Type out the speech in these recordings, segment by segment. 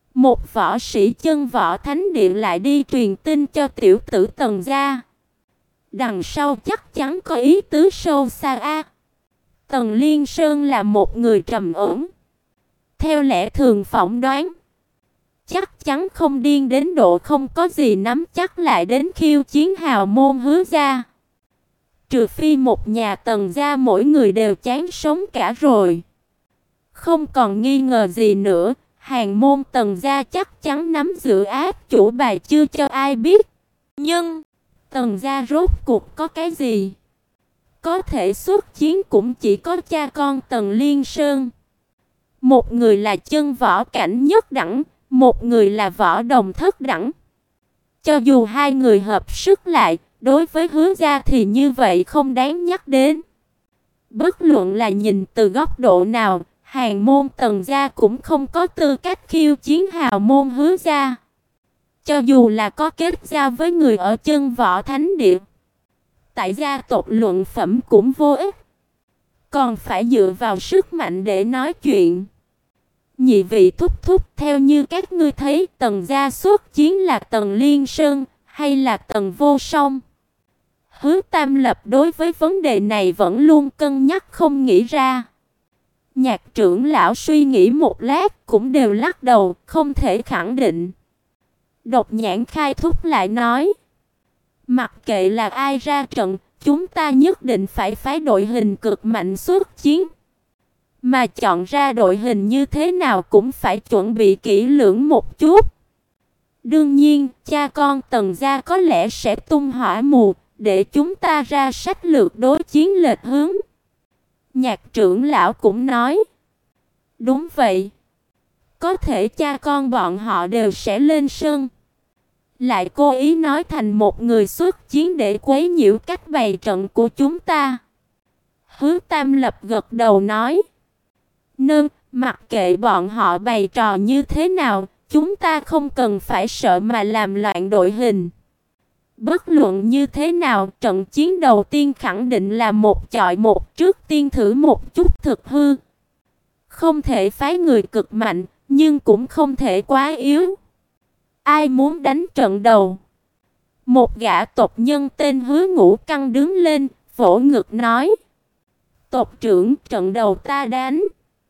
Một võ sĩ chân võ thánh địa lại đi truyền tin cho tiểu tử Tần gia. Đằng sau chắc chắn có ý tứ sâu xa a. Tần Liên Sơn là một người trầm ổn. Theo lẽ thường phỏng đoán, chắc chắn không điên đến độ không có gì nắm chắc lại đến khiêu chiến hào môn Hứa gia. Trừ phi một nhà Tần gia mỗi người đều chán sống cả rồi. Không còn nghi ngờ gì nữa, hàng môn Tần gia chắc chắn nắm giữ áp chủ bài chưa cho ai biết. Nhưng Tần gia rốt cuộc có cái gì? Có thể xuất chiến cũng chỉ có cha con Tần Liên Sơn. Một người là chân võ cảnh nhất đẳng, một người là võ đồng thất đẳng. Cho dù hai người hợp sức lại, đối với Hứa gia thì như vậy không đáng nhắc đến. Bất luận là nhìn từ góc độ nào, hàng môn Tần gia cũng không có tư cách khiêu chiến hào môn Hứa gia. Cho dù là có kết giao với người ở chân võ thánh địa, tại gia tộc luận phẩm cũng vô ích, còn phải dựa vào sức mạnh để nói chuyện. Nhị vị thúc thúc, theo như các ngươi thấy, Tần gia xuất chiến là Tần Liên Sơn hay là Tần Vô Song? Hứa Tam Lập đối với vấn đề này vẫn luôn cân nhắc không nghĩ ra. Nhạc trưởng lão suy nghĩ một lát cũng đều lắc đầu, không thể khẳng định. Độc Nhãn Khai thúc lại nói, mặc kệ là ai ra trận, chúng ta nhất định phải phái đội hình cực mạnh xuất chiến. Mà chọn ra đội hình như thế nào cũng phải chuẩn bị kỹ lưỡng một chút. Đương nhiên, cha con Tần gia có lẽ sẽ tung hỏa mù, để chúng ta ra sách lược đối chiến lệch hướng. Nhạc trưởng lão cũng nói, đúng vậy. Có thể cha con bọn họ đều sẽ lên sân. Lại cố ý nói thành một người xuất chiến để quấy nhiễu cách bày trận của chúng ta. Hứa Tam Lập gật đầu nói, mặc kệ bọn họ bày trò như thế nào, chúng ta không cần phải sợ mà làm loạn đội hình. Bất luận như thế nào, trận chiến đầu tiên khẳng định là một chọi một, trước tiên thử một chút thực hư. Không thể phái người cực mạnh, nhưng cũng không thể quá yếu. Ai muốn đánh trận đầu? Một gã tộc nhân tên Hứa Ngũ Căn đứng lên, vỗ ngực nói, tộc trưởng, trận đầu ta đánh.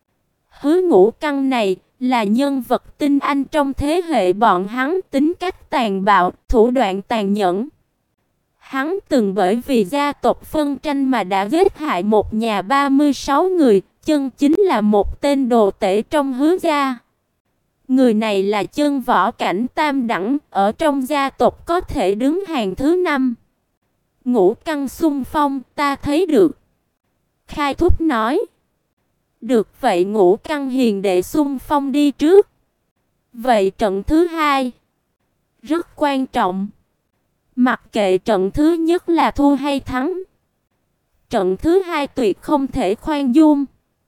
Hứa Ngũ Căn này là nhân vật tinh anh trong thế hệ bọn hắn, tính cách tàn bạo, thủ đoạn tàn nhẫn. Hắn từng bởi vì gia tộc phân tranh mà đã giết hại một nhà 36 người, chân chính là một tên đồ tể trong Hứa gia. Người này là chân võ cảnh tam đẳng, ở trong gia tộc có thể đứng hàng thứ 5. Ngũ Căn xung phong, ta thấy được. Khai thúc nói, được vậy Ngũ Căn hiền đệ xung phong đi trước. Vậy trận thứ 2 rất quan trọng. Mặc kệ trận thứ nhất là thua hay thắng, trận thứ 2 tuyệt không thể khoan dung.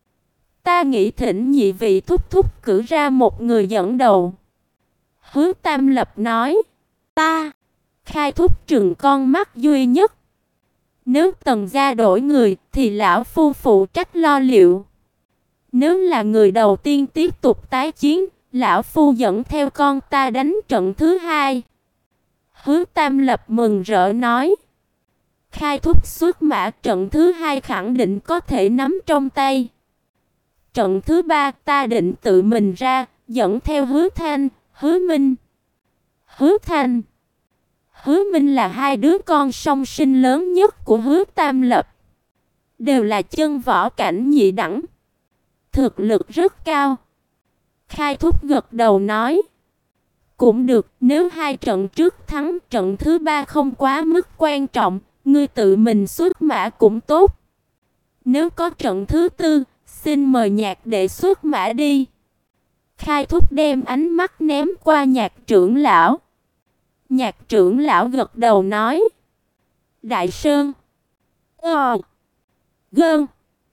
Ta nghĩ thỉnh nhị vị thúc thúc cử ra một người dẫn đầu. Hứa Tam Lập nói, ta. Khai thúc trừng con mắt duy nhất. Nếu Tần gia đổi người thì lão phu phụ trách lo liệu. Nếu là người đầu tiên tiếp tục tái chiến, lão phu dẫn theo con ta đánh trận thứ 2. Hứa Tam Lập mừng rỡ nói, khai thúc xuất mã, trận thứ 2 khẳng định có thể nắm trong tay. Trận thứ 3 ta định tự mình ra, dẫn theo Hứa Thanh, Hứa Minh. Hứa Thanh, Hứa Minh là hai đứa con song sinh lớn nhất của Hứa Tam Lập, đều là chân võ cảnh nhị đẳng, thực lực rất cao. Khai thúc gật đầu nói, cũng được, nếu hai trận trước thắng, trận thứ 3 không quá mức quan trọng, ngươi tự mình xuất mã cũng tốt. Nếu có trận thứ 4, xin mời Nhạc đệ xuất mã đi. Khai thúc đem ánh mắt ném qua Nhạc trưởng lão. Nhạc trưởng lão gật đầu nói, Đại Sơn, Gơn,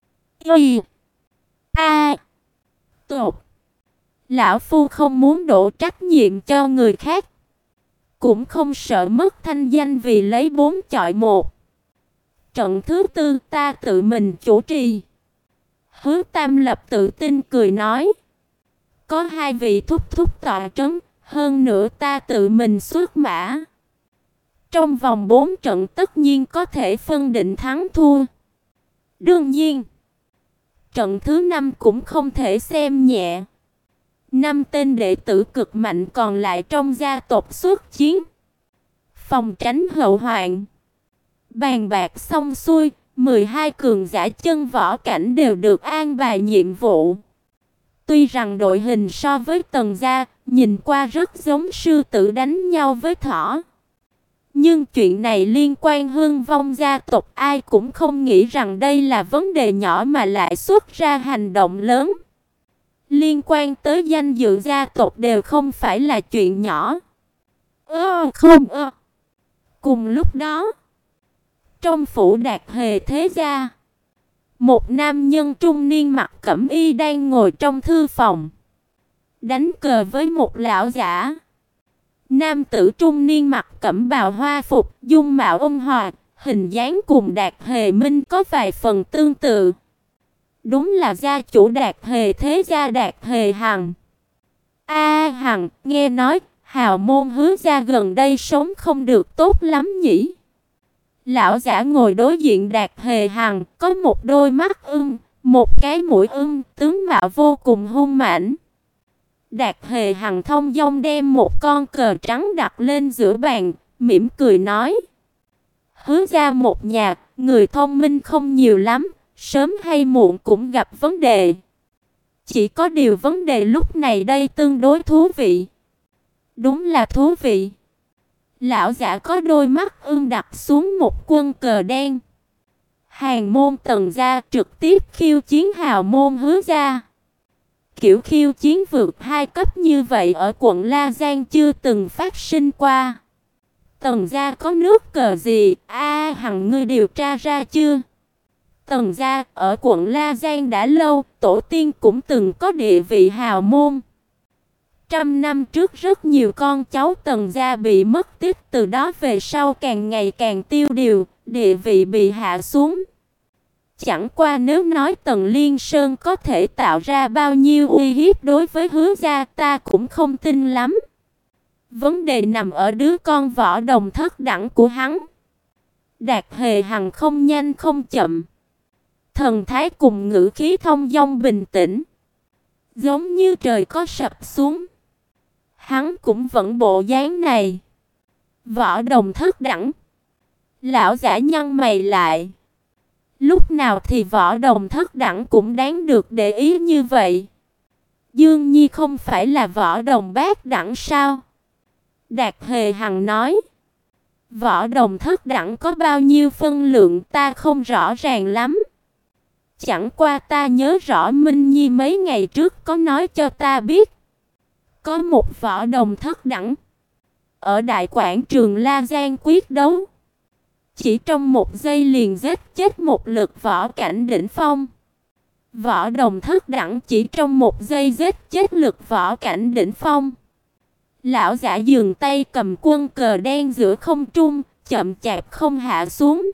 Tột. Lão phu không muốn đổ trách nhiệm cho người khác, cũng không sợ mất thanh danh vì lấy 4 chọi 1. Trận thứ 4 ta tự mình chủ trì. Hứa Tam Lập tự tin cười nói, Có hai vị thúc thúc tọa trấn, hơn nữa ta tự mình xuất mã. Trong vòng 4 trận tất nhiên có thể phân định thắng thua. Đương nhiên, trận thứ 5 cũng không thể xem nhẹ. 5 tên đệ tử cực mạnh còn lại trong gia tộc xuất chiến, phòng tránh hậu hoạn. Bàn bạc xong xuôi, 12 cường giả chân võ cảnh đều được an bài nhiệm vụ. Tuy rằng đội hình so với Tần gia nhìn qua rất giống sư tử đánh nhau với thỏ, nhưng chuyện này liên quan hưng vong gia tộc, ai cũng không nghĩ rằng đây là vấn đề nhỏ mà lại xuất ra hành động lớn. Liên quan tới danh dự gia tộc đều không phải là chuyện nhỏ. Cùng lúc đó, trong phủ Đạt Hề thế gia, một nam nhân trung niên mặc cẩm y đang ngồi trong thư phòng, đánh cờ với một lão giả. Nam tử trung niên mặc cẩm bào hoa phục, dung mạo ôn hòa, hình dáng cùng Đạt Hề Minh có vài phần tương tự. Đúng là gia chủ Đạt Hề thế gia Đạt Hề Hằng. Hằng, nghe nói hào môn Hứa gia gần đây sống không được tốt lắm nhỉ? Lão giả ngồi đối diện Đạt Hề Hằng, có một đôi mắt một cái mũi tướng mạo vô cùng hung mãnh. Đạt Hề Hằng thông dong đem một con cờ trắng đặt lên giữa bàn, mỉm cười nói: Hứa gia một nhà, người thông minh không nhiều lắm, sớm hay muộn cũng gặp vấn đề. Chỉ có điều vấn đề lúc này đây tương đối thú vị. Đúng là thú vị. Lão giả có đôi mắt đặt xuống một quân cờ đen. Hàn môn Tần gia trực tiếp khiêu chiến hào môn Hứa gia. Kiểu khiêu chiến vượt 2 cấp như vậy ở quận La Giang chưa từng phát sinh qua. Tần gia có nước cờ gì? Hằng ngươi điều tra ra chưa? Tần gia ở quận La Giang đã lâu, tổ tiên cũng từng có địa vị hào môn. 100 năm trước rất nhiều con cháu Tần gia bị mất tích, từ đó về sau càng ngày càng tiêu điều, địa vị bị hạ xuống. Chẳng qua nếu nói Tần Liên Sơn có thể tạo ra bao nhiêu uy hiếp đối với Hứa gia, ta cũng không tin lắm. Vấn đề nằm ở đứa con Võ Đồng thất đẳng của hắn. Đạt Hề Hằng không nhanh không chậm, thần thái cùng ngữ khí thông dong bình tĩnh, giống như trời có sập xuống. Hắn cũng vẫn bộ dáng này. Võ Đồng thất đẳng. Lão giả nhăn mày lại. Lúc nào thì Võ Đồng thất đẳng cũng đáng được để ý như vậy? Dương Nhi không phải là Võ Đồng bát đẳng sao? Đạt Hề Hằng nói. Võ Đồng thất đẳng có bao nhiêu phân lượng ta không rõ ràng lắm. Chẳng qua ta nhớ rõ Minh Nhi mấy ngày trước có nói cho ta biết. Có một Võ Đồng thất đẳng ở đại quảng trường La Giang quyết đấu, chỉ trong một giây liền giết chết một lực võ cảnh đỉnh phong. Võ Đồng thất đẳng chỉ trong một giây giết chết lực võ cảnh đỉnh phong. Lão giả dừng tay cầm quân cờ đen giữa không trung, chậm chạp không hạ xuống.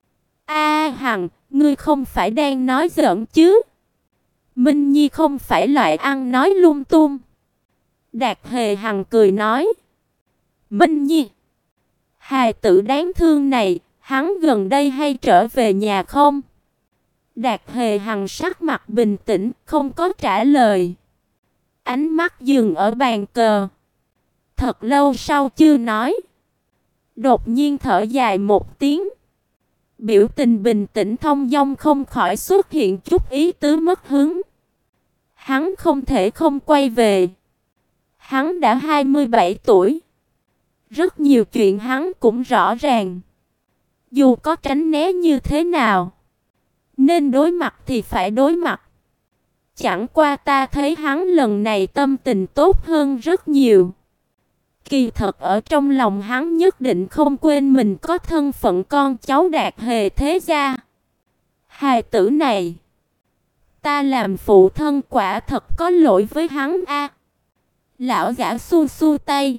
Hằng, ngươi không phải đang nói giỡn chứ? Minh Nhi không phải loại ăn nói lung tung. Đạt Hề Hằng cười nói. Minh Nhi, hài tử đáng thương này, hắn gần đây hay trở về nhà không? Đạt Hề Hằng sắc mặt bình tĩnh, không có trả lời. Ánh mắt dừng ở bàn cờ. Thật lâu sau chưa nói. Đột nhiên thở dài một tiếng. Biểu tình bình tĩnh thông dong không khỏi xuất hiện chút ý tứ mất hứng. Hắn không thể không quay về. Hắn đã 27 tuổi. Rất nhiều chuyện hắn cũng rõ ràng. Dù có tránh né như thế nào, nên đối mặt thì phải đối mặt. Chẳng qua ta thấy hắn lần này tâm tình tốt hơn rất nhiều. Kỳ thật ở trong lòng hắn nhất định không quên mình có thân phận con cháu Đạt Hề thế gia. Hài tử này, ta làm phụ thân quả thật có lỗi với hắn a. Lão giả xua xua tay.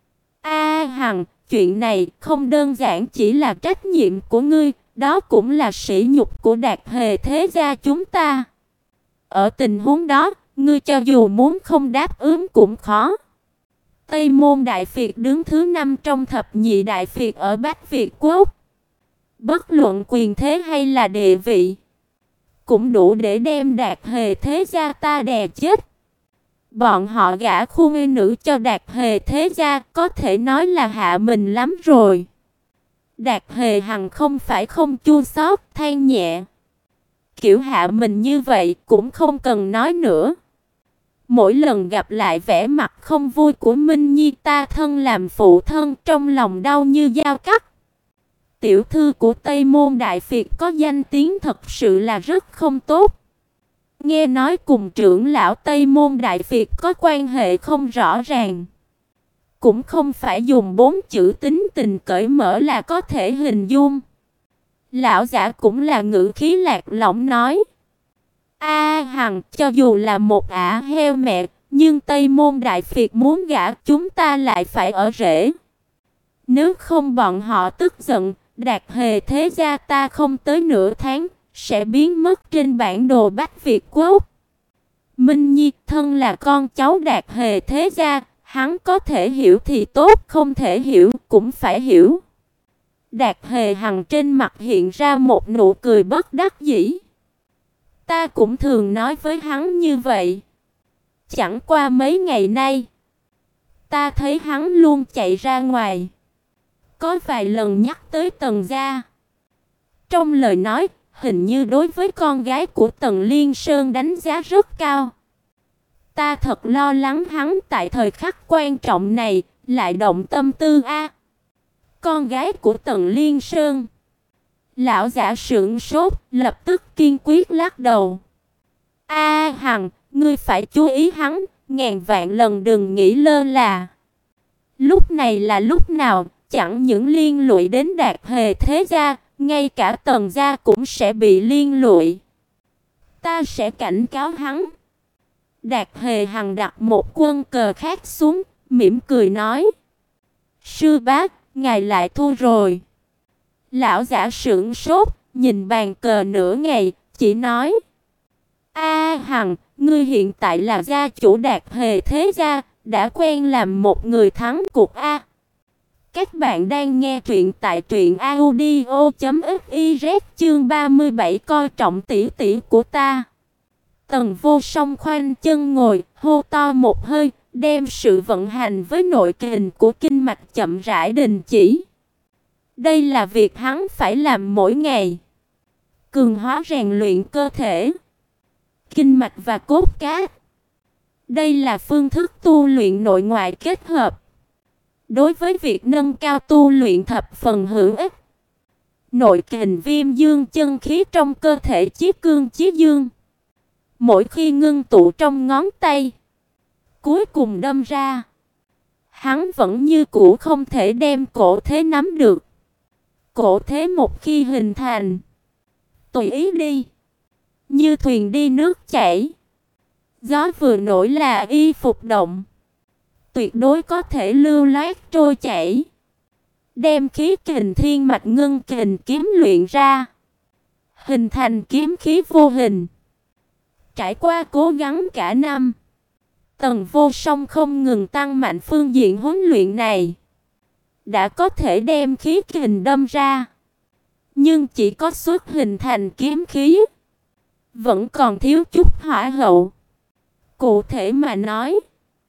Hằng, chuyện này không đơn giản chỉ là trách nhiệm của ngươi, đó cũng là sỉ nhục của Đạt Hề thế gia chúng ta. Ở tình huống đó, ngươi cho dù muốn không đáp ứng cũng khó. Tây Môn Đại Việt đứng thứ 5 trong thập nhị Đại Việt ở Bách Việt Quốc. Bất luận quyền thế hay là địa vị, cũng đủ để đem Đạt Hề thế gia ta đè chết. Bọn họ gả khuê nữ cho Đạt Hề thế gia có thể nói là hạ mình lắm rồi. Đạt Hề Hằng không phải không chua xót, than nhẹ. Kiểu hạ mình như vậy cũng không cần nói nữa. Mỗi lần gặp lại vẻ mặt không vui của Minh Nhi, ta thân làm phụ thân trong lòng đau như dao cắt. Tiểu thư của Tây Môn Đại Việt có danh tiếng thật sự là rất không tốt. Nghe nói cùng trưởng lão Tây Môn Đại Việt có quan hệ không rõ ràng. Cũng không phải dùng 4 chữ tính tình cởi mở là có thể hình dung. Lão giả cũng là ngữ khí lạc lõng nói. Hằng, cho dù là một ả heo mẹ, nhưng Tây Môn Đại Việt muốn gả chúng ta lại phải ở rễ. Nếu không bọn họ tức giận, Đạt Hề thế gia ta không tới nửa tháng sẽ biến mất trên bản đồ Bách Việt Quốc. Minh Nhi thân là con cháu Đạt Hề thế gia, hắn có thể hiểu thì tốt, không thể hiểu cũng phải hiểu. Đạt Hề Hằng trên mặt hiện ra một nụ cười bất đắc dĩ. Ta cũng thường nói với hắn như vậy. Chẳng qua mấy ngày nay, ta thấy hắn luôn chạy ra ngoài. Có vài lần nhắc tới Tần gia. Trong lời nói, hình như đối với con gái của Tần Liên Sơn đánh giá rất cao. Ta thật lo lắng hắn tại thời khắc quan trọng này lại động tâm tư Con gái của Tần Liên Sơn. Lão giả sững sốt, lập tức kiên quyết lắc đầu. Hằng, ngươi phải chú ý hắn, ngàn vạn lần đừng nghĩ lơ là. Lúc này là lúc nào, chẳng những liên lụy đến Đạt Hề thế gia, ngay cả Tần gia cũng sẽ bị liên lụy. Ta sẽ cảnh cáo hắn. Đạt Hề Hằng đặt một quân cờ khác xuống, mỉm cười nói. Sư bá, ngài lại thua rồi. Lão giả sững sốt, nhìn bàn cờ nửa ngày, chỉ nói. Hằng, ngươi hiện tại là gia chủ Đạt Hề thế gia, đã quen làm một người thắng cuộc Các bạn đang nghe truyện tại truyệnaudio.fiz chương 37 coi trọng tỷ tỷ của ta. Tần Vô Song khoanh chân ngồi, hô to một hơi, đem sự vận hành với nội kình của kinh mạch chậm rãi đình chỉ. Đây là việc hắn phải làm mỗi ngày. Cường hóa rèn luyện cơ thể, kinh mạch và cốt cát. Đây là phương thức tu luyện nội ngoại kết hợp. Đối với việc nâng cao tu luyện thập phần hữu ích. Nội kình viêm dương chân khí trong cơ thể chí cương chí dương. Mỗi khi ngưng tụ trong ngón tay, cuối cùng đâm ra, hắn vẫn như cũ không thể đem cổ thế nắm được. Cổ thế một khi hình thành, tùy ý đi, như thuyền đi nước chảy. Gió vừa nổi là y phục động, tuyệt đối có thể lưu loát trôi chảy. Đem khí kình thiên mạch ngưng kình kiếm luyện ra, hình thành kiếm khí vô hình. Trải qua cố gắng cả năm, Tần Vô Song không ngừng tăng mạnh phương diện huấn luyện này. Đã có thể đem khí kình đâm ra, nhưng chỉ có xuất hình thành kiếm khí, vẫn còn thiếu chút hỏa hậu. Cụ thể mà nói,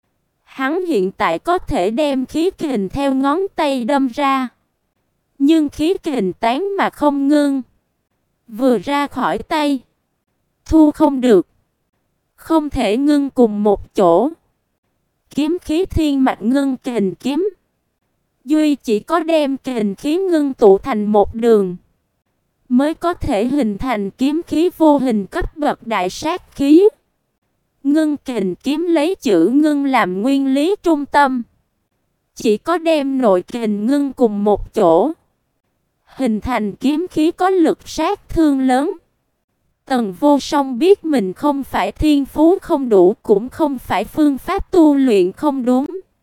hắn hiện tại có thể đem khí kình theo ngón tay đâm ra, nhưng khí kình tán mà không ngưng, vừa ra khỏi tay, thu không được, không thể ngưng cùng một chỗ. Kiếm khí thiên mạch ngưng kình kiếm, duy chỉ có đem kình khí ngưng tụ thành một đường, mới có thể hình thành kiếm khí vô hình cấp bậc đại sát khí. Ngưng kình kiếm lấy chữ ngưng làm nguyên lý trung tâm, chỉ có đem nội kình ngưng cùng một chỗ, hình thành kiếm khí có lực sát thương lớn. Tần Vô Song biết mình không phải thiên phú không đủ, cũng không phải phương pháp tu luyện không đúng.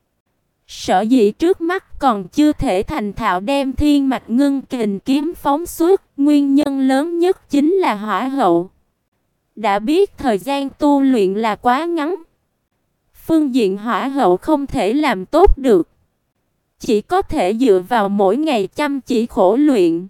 Sở dĩ trước mắt còn chưa thể thành thạo đem thiên mạch ngưng kình kiếm phóng xuất, nguyên nhân lớn nhất chính là hỏa hậu. Đã biết thời gian tu luyện là quá ngắn, phương diện hỏa hậu không thể làm tốt được, chỉ có thể dựa vào mỗi ngày chăm chỉ khổ luyện.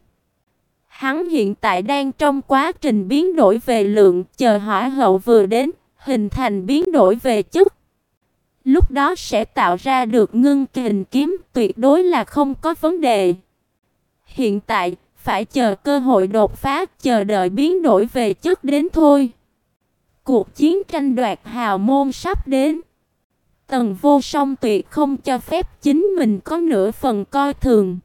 Hắn hiện tại đang trong quá trình biến đổi về lượng, chờ hỏa hậu vừa đến, hình thành biến đổi về chất. Lúc đó sẽ tạo ra được ngưng kình kiếm, tuyệt đối là không có vấn đề. Hiện tại, phải chờ cơ hội đột phá, chờ đợi biến đổi về chất đến thôi. Cuộc chiến tranh đoạt hào môn sắp đến. Tần Vô Song tuyệt không cho phép chính mình có nửa phần coi thường.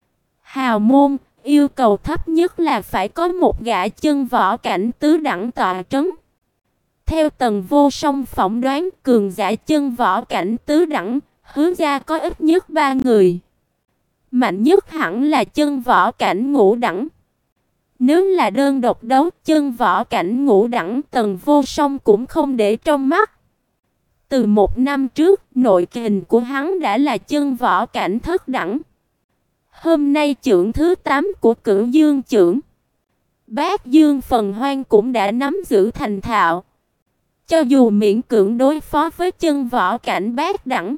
Hào môn, yêu cầu thấp nhất là phải có một gã chân võ cảnh tứ đẳng tọa trấn. Theo Tần Vô Song phỏng đoán, cường giả chân võ cảnh tứ đẳng, Hứa gia có ít nhất 3 người. Mạnh nhất hẳn là chân võ cảnh ngũ đẳng. Nếu là đơn độc đấu chân võ cảnh ngũ đẳng, Tần Vô Song cũng không để trong mắt. Từ 1 năm trước, nội kình của hắn đã là chân võ cảnh thất đẳng. Hôm nay chưởng thứ 8 của Cửu Dương chưởng, Bát Dương Phần Hoang cũng đã nắm giữ thành thạo. Cho dù miễn cưỡng đối phó với chân võ cảnh bát đẳng,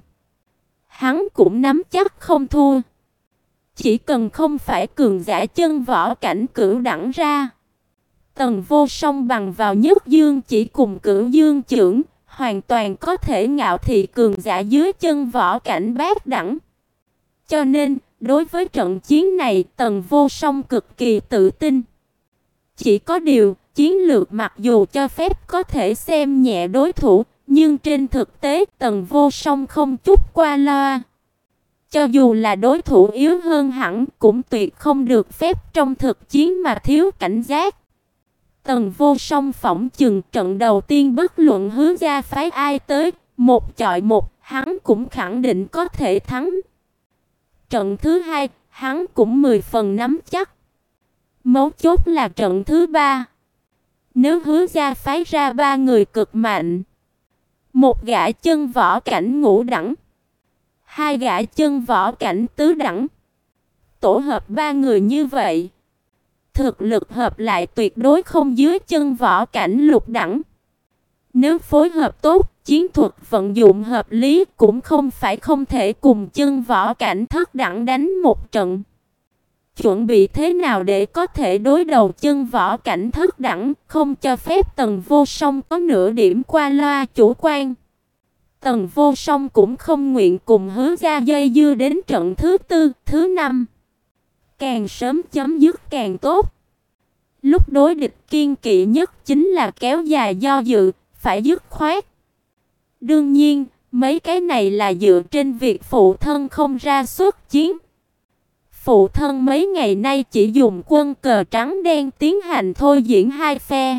hắn cũng nắm chắc không thua. Chỉ cần không phải cường giả chân võ cảnh cửu đẳng ra, Tần Vô Song bằng vào nhất dương chỉ cùng Cửu Dương chưởng, hoàn toàn có thể ngạo thị cường giả dưới chân võ cảnh bát đẳng. Cho nên, đối với trận chiến này, Tần Vô Song cực kỳ tự tin. Chỉ có điều, chiến lược mặc dù cho phép có thể xem nhẹ đối thủ, nhưng trên thực tế Tần Vô Song không chút qua loa. Cho dù là đối thủ yếu hơn hẳn, cũng tuyệt không được phép trong thực chiến mà thiếu cảnh giác. Tần Vô Song phỏng chừng trận đầu tiên bất luận Hứa gia phái ai tới, một chọi một, hắn cũng khẳng định có thể thắng. Trận thứ hai, hắn cũng 10 phần nắm chắc. Mấu chốt là trận thứ ba. Nếu Hứa gia phái ra 3 người cực mạnh, một gã chân võ cảnh ngũ đẳng, 2 gã chân võ cảnh tứ đẳng, tổ hợp 3 người như vậy, thực lực hợp lại tuyệt đối không dưới chân võ cảnh lục đẳng. Nếu phối hợp tốt, chiến thuật vận dụng hợp lý, cũng không phải không thể cùng chân võ cảnh thất đẳng đánh một trận. Chuẩn bị thế nào để có thể đối đầu chân võ cảnh thất đẳng, không cho phép Tần Vô Song có nửa điểm qua loa chủ quan. Tần Vô Song cũng không nguyện cùng Hứa gia dây dưa đến trận thứ 4, thứ 5. Càng sớm chấm dứt càng tốt. Lúc đối địch kiên kỵ nhất chính là kéo dài do dự, phải dứt khoát. Đương nhiên, mấy cái này là dựa trên việc phụ thân không ra xuất chiến. Phụ thân mấy ngày nay chỉ dùng quân cờ trắng đen tiến hành thôi diễn hai phe.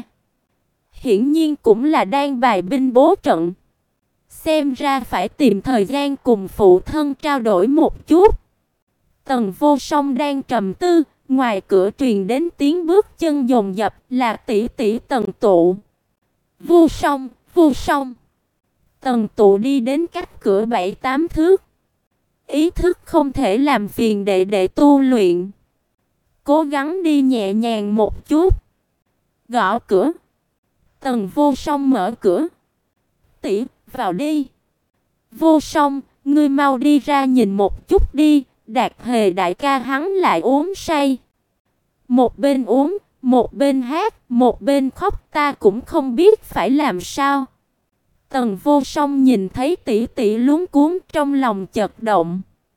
Hiển nhiên cũng là đang bài binh bố trận. Xem ra phải tìm thời gian cùng phụ thân trao đổi một chút. Tần Vô Song đang trầm tư, ngoài cửa truyền đến tiếng bước chân dồn dập, là tỷ tỷ Tần Tụ. Vô Song, Vô Song. Tần Tụ đi đến cách cửa 7-8 thước. Ý thức không thể làm phiền đệ đệ tu luyện. Cố gắng đi nhẹ nhàng một chút. Gõ cửa. Tần Vô Song mở cửa. Tỷ, vào đi. Vô Song, ngươi mau đi ra nhìn một chút đi. Đạt Hề đại ca hắn lại uống say. Một bên uống, một bên hát, một bên khóc, ta cũng không biết phải làm sao. Tần Vô Song nhìn thấy tỷ tỷ luống cuống, trong lòng chật động.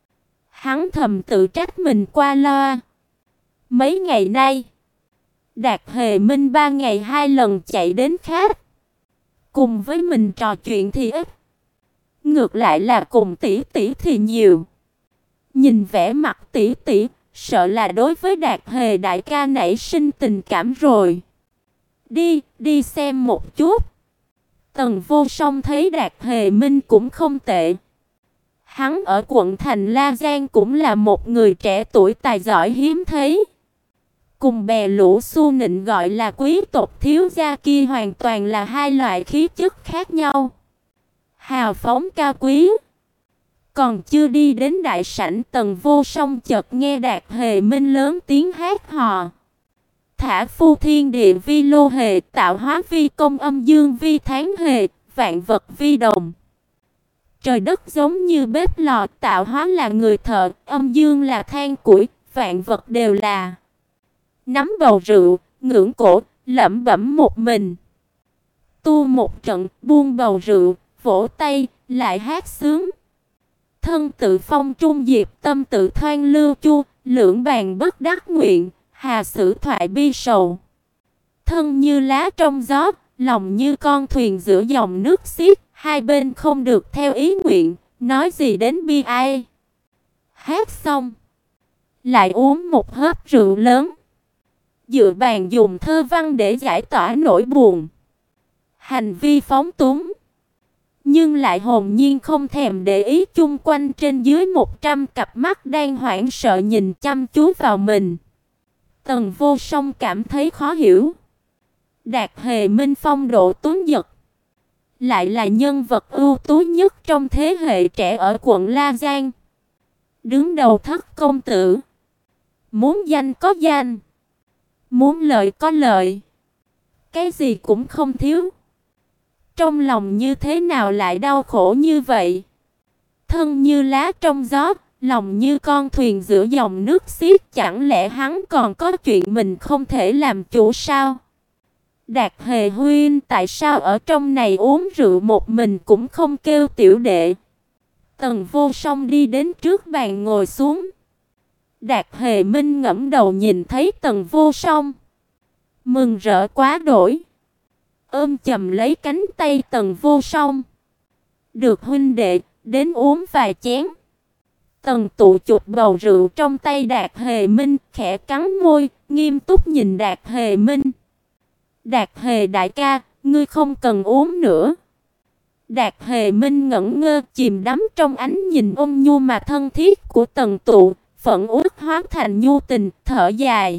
Hắn thầm tự trách mình qua loa. Mấy ngày nay, Đạt Hề Minh 3 ngày 2 lần chạy đến khách. Cùng với mình trò chuyện thì ít. Ngược lại là cùng tỷ tỷ thì nhiều. Nhìn vẻ mặt tỷ tỷ, sợ là đối với Đạt Hề đại ca nảy sinh tình cảm rồi. Đi xem một chút. Tần Vô Song thấy Đạt Hề Minh cũng không tệ. Hắn ở quận thành La Giang cũng là một người trẻ tuổi tài giỏi hiếm thấy. Cùng bè lũ xu nịnh gọi là quý tộc thiếu gia kia hoàn toàn là hai loại khí chất khác nhau. Hào phóng cao quý. Còn chưa đi đến đại sảnh, Tần Vô Song chợt nghe Đạt Hề Minh lớn tiếng hát hò. thả phu thiên địa vi lô hề, tạo hóa vi công âm dương vi tháng hề, vạn vật vi đồng. Trời đất giống như bếp lò, tạo hóa là người thợ, âm dương là than củi, vạn vật đều là nắm bầu rượu, ngưỡng cổ, lẩm bẩm một mình. Tu một trận, buông bầu rượu, vỗ tay, lại hát sướng. Thân tự phong trung diệp, tâm tự thoan lưu chu, lưỡng bàn bất đắc nguyện, hà sử thoại bi sầu. Thân như lá trong gió, lòng như con thuyền giữa dòng nước xiết, hai bên không được theo ý nguyện, nói gì đến bi ai. Hát xong, lại uống một hớp rượu lớn. Dựa bàn dùng thơ văn để giải tỏa nỗi buồn. Hành vi phóng túng, nhưng lại hồn nhiên không thèm để ý chung quanh trên dưới 100 cặp mắt đang hoảng sợ nhìn chăm chú vào mình. Tần Vô Song cảm thấy khó hiểu. Đạt Hề Minh phong độ tuấn giật, lại là nhân vật ưu tú nhất trong thế hệ trẻ ở quận La Giang. Đứng đầu thất công tử. Muốn danh có danh, muốn lợi có lợi, cái gì cũng không thiếu. Trong lòng như thế nào lại đau khổ như vậy? Thân như lá trong gió, lòng như con thuyền giữa dòng nước xiết, chẳng lẽ hắn còn có chuyện mình không thể làm chủ sao? Đạt Hề huynh tại sao ở trong này uống rượu một mình cũng không kêu tiểu đệ? Tần Vô Song đi đến trước bàn ngồi xuống. Đạt Hề Minh ngẩng đầu nhìn thấy Tần Vô Song, mừng rỡ quá đổi, ôm chầm lấy cánh tay Tần Vô Song. Được huynh đệ, đến uống vài chén. Tần Tụ chụp bầu rượu trong tay Đạt Hề Minh, khẽ cắn môi, nghiêm túc nhìn Đạt Hề Minh. Đạt Hề đại ca, ngươi không cần uống nữa. Đạt Hề Minh ngẩn ngơ, chìm đắm trong ánh nhìn ôn nhu mà thân thiết của Tần Tụ, phẫn uất hóa thành nhu tình, thở dài.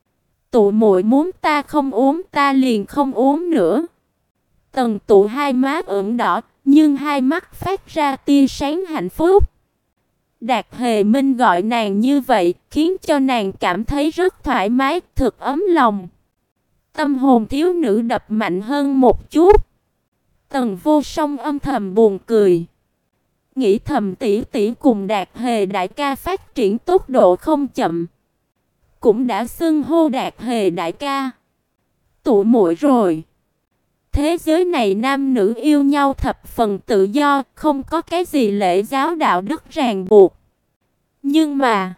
Tụ muội muốn ta không uống, ta liền không uống nữa. Tần Tụ hai má ửng đỏ, nhưng hai mắt phát ra tia sáng hạnh phúc. Đạt Hề Minh gọi nàng như vậy, khiến cho nàng cảm thấy rất thoải mái, thực ấm lòng. Tâm hồn thiếu nữ đập mạnh hơn một chút. Tần Vô Song âm thầm buồn cười, nghĩ thầm tỷ tỷ cùng Đạt Hề đại ca phát triển tốc độ không chậm, cũng đã xưng hô Đạt Hề đại ca, tụ muội rồi. Thế giới này nam nữ yêu nhau thập phần tự do, không có cái gì lễ giáo đạo đức ràng buộc. Nhưng mà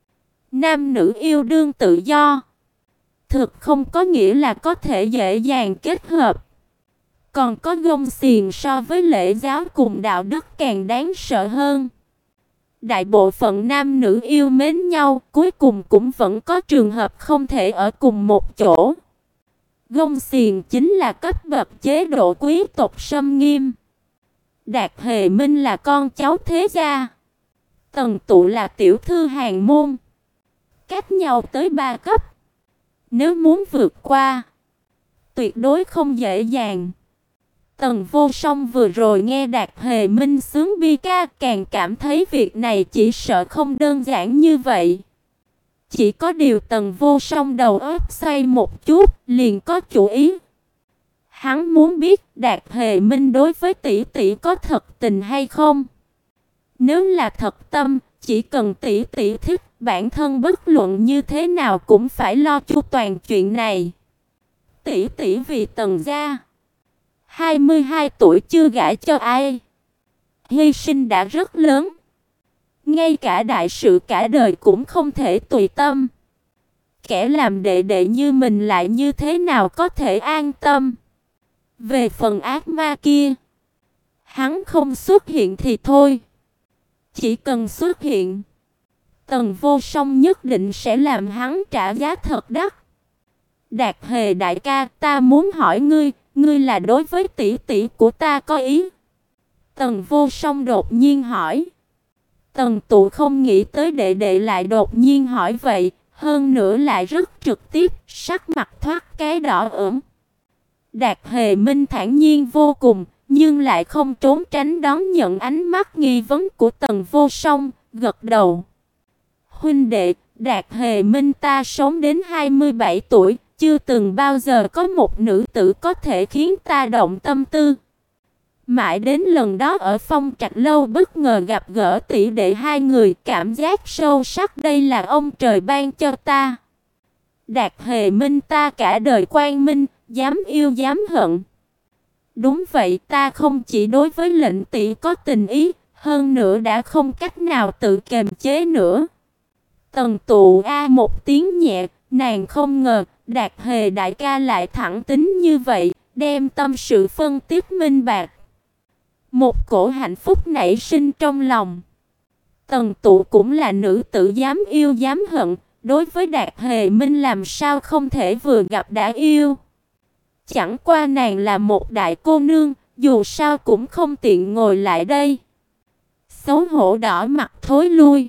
nam nữ yêu đương tự do, thực không có nghĩa là có thể dễ dàng kết hợp. Còn có gông xiềng so với lễ giáo cùng đạo đức càng đáng sợ hơn. Đại bộ phận nam nữ yêu mến nhau, cuối cùng cũng vẫn có trường hợp không thể ở cùng một chỗ. Gông xiềng chính là cấp bậc chế độ quý tộc xâm nghiêm. Đạt Hề Minh là con cháu thế gia, Tần Tụ là tiểu thư hàng môn, cách nhau tới 3 cấp. Nếu muốn vượt qua, tuyệt đối không dễ dàng. Tần Vô Song vừa rồi nghe Đạt Hề Minh sướng bi ca, càng cảm thấy việc này chỉ sợ không đơn giản như vậy. Chỉ có điều Tần Vô Song đầu óc xoay một chút, liền có chủ ý. Hắn muốn biết Đạt Hề Minh đối với tỷ tỷ có thật tình hay không. Nếu là thật tâm, chỉ cần tỷ tỷ thích, bản thân bất luận như thế nào cũng phải lo chu toàn chuyện này. Tỷ tỷ vì Tần gia 22 tuổi chưa gả cho ai, hy sinh đã rất lớn. Ngay cả đại sự cả đời cũng không thể tùy tâm. Kẻ làm đệ đệ như mình lại như thế nào có thể an tâm. Về phần ác ma kia, hắn không xuất hiện thì thôi. Chỉ cần xuất hiện, Tần Vô Song nhất định sẽ làm hắn trả giá thật đắt. Đạt Hề đại ca, ta muốn hỏi ngươi, ngươi là đối với tỷ tỷ của ta có ý? Tần Vô Song đột nhiên hỏi. Tần Tụ không nghĩ tới đệ đệ lại đột nhiên hỏi vậy, hơn nữa lại rất trực tiếp, sắc mặt thoát cái đỏ ửng. Đạt Hề Minh thản nhiên vô cùng, nhưng lại không trốn tránh đón nhận ánh mắt nghi vấn của Tần Vô Song, gật đầu. Huynh đệ, Đạt Hề Minh ta sống đến 27 tuổi, chưa từng bao giờ có một nữ tử có thể khiến ta động tâm tư. Mãi đến lần đó ở Phong Trạch lâu bất ngờ gặp gỡ tỷ đệ hai người, cảm giác sâu sắc đây là ông trời ban cho ta. Đạt Hề Minh ta cả đời quang minh, dám yêu dám hận. Đúng vậy, ta không chỉ đối với lệnh tỷ có tình ý, hơn nữa đã không cách nào tự kiềm chế nữa. Tần Tụ a một tiếng nhẹ, nàng không ngờ Đạt Hề đại ca lại thẳng tính như vậy, đem tâm sự phân tích minh bạch. Một cổ hạnh phúc nảy sinh trong lòng. Tần Tụ cũng là nữ tử dám yêu dám hận, đối với Đạt Hề Minh làm sao không thể vừa gặp đã yêu. Chẳng qua nàng là một đại cô nương, dù sao cũng không tiện ngồi lại đây. Xấu hổ đỏ mặt thối lui.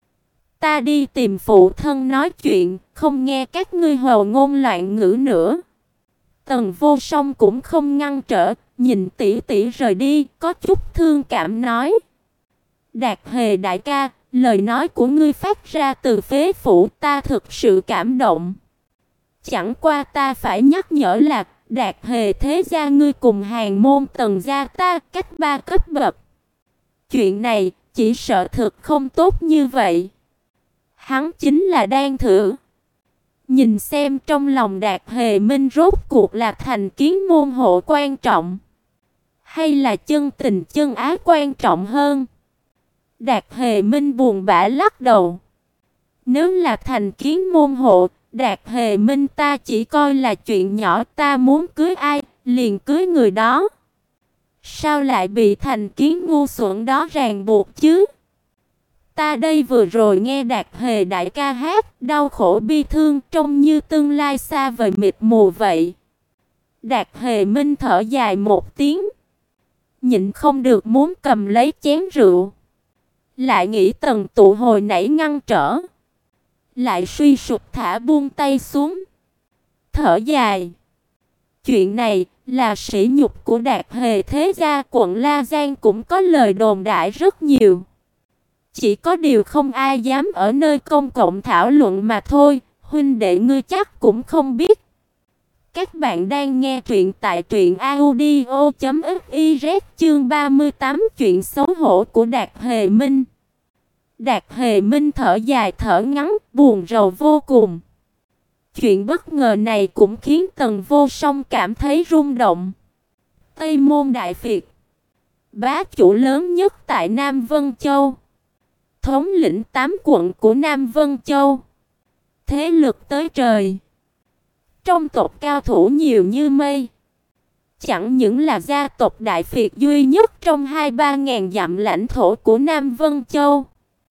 Ta đi tìm phụ thân nói chuyện, không nghe các ngươi hồ ngôn loạn ngữ nữa. Tần Vô Song cũng không ngăn trở, nhìn tỷ tỷ rời đi, có chút thương cảm nói. Đạt Hề đại ca, lời nói của ngươi phát ra từ phế phủ, ta thực sự cảm động. Chẳng qua ta phải nhắc nhở là Đạt Hề thế gia ngươi cùng hàng môn Tần gia ta cách 3 cấp bậc. Chuyện này chỉ sợ thực không tốt như vậy. Hắn chính là đang thử nhìn xem trong lòng Đạt Hề Minh rốt cuộc là thành kiến môn hộ quan trọng, hay là chân tình chân ái quan trọng hơn. Đạt Hề Minh buồn bã lắc đầu. Nếu là thành kiến môn hộ, Đạt Hề Minh ta chỉ coi là chuyện nhỏ, ta muốn cưới ai, liền cưới người đó. Sao lại bị thành kiến ngu xuẩn đó ràng buộc chứ? Ta đây vừa rồi nghe Đạt Hề đại ca hát, đau khổ bi thương, trông như tương lai xa vời mịt mù vậy. Đạt Hề Minh thở dài một tiếng, nhịn không được muốn cầm lấy chén rượu. Lại nghĩ Tần Tụ hồi nãy ngăn trở, lại suy sụp thả buông tay xuống, thở dài. Chuyện này là sỉ nhục của Đạt Hề thế gia, quận La Giang cũng có lời đồn đại rất nhiều. Chỉ có điều không ai dám ở nơi công cộng thảo luận mà thôi, huynh đệ ngươi chắc cũng không biết. Các bạn đang nghe truyện tại truyện audio.fiz chương 38 chuyện xấu hổ của Đạt Hề Minh. Đạt Hề Minh thở dài thở ngắn, buồn rầu vô cùng. Chuyện bất ngờ này cũng khiến Tần Vô Song cảm thấy rung động. Tây Môn Đại Việt, bá chủ lớn nhất tại Nam Vân Châu, thống lĩnh 8 quận của Nam Vân Châu, thế lực tới trời. Trong tộc cao thủ nhiều như mây. Chẳng những là gia tộc Đại Việt duy nhất trong 2-3 ngàn dặm lãnh thổ của Nam Vân Châu,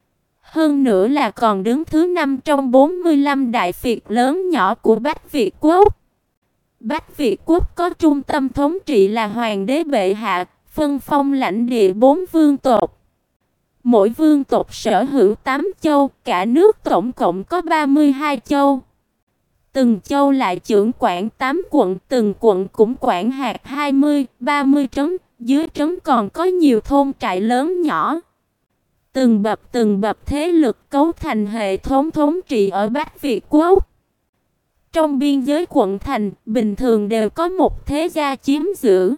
hơn nữa là còn đứng thứ 5 trong 45 Đại Việt lớn nhỏ của Bách Việt Quốc. Bách Việt Quốc có trung tâm thống trị là Hoàng đế bệ hạ, phân phong lãnh địa 4 vương tộc. Mỗi vương tộc sở hữu 8 châu, cả nước tổng cộng có 32 châu. Từng châu lại trưởng quản 8 quận, từng quận cũng quản hạt 20-30 trấn, dưới trấn còn có nhiều thôn trại lớn nhỏ. Từng bậc thế lực cấu thành hệ thống thống trị ở Bách Việt Quốc. Trong biên giới quận thành, bình thường đều có một thế gia chiếm giữ.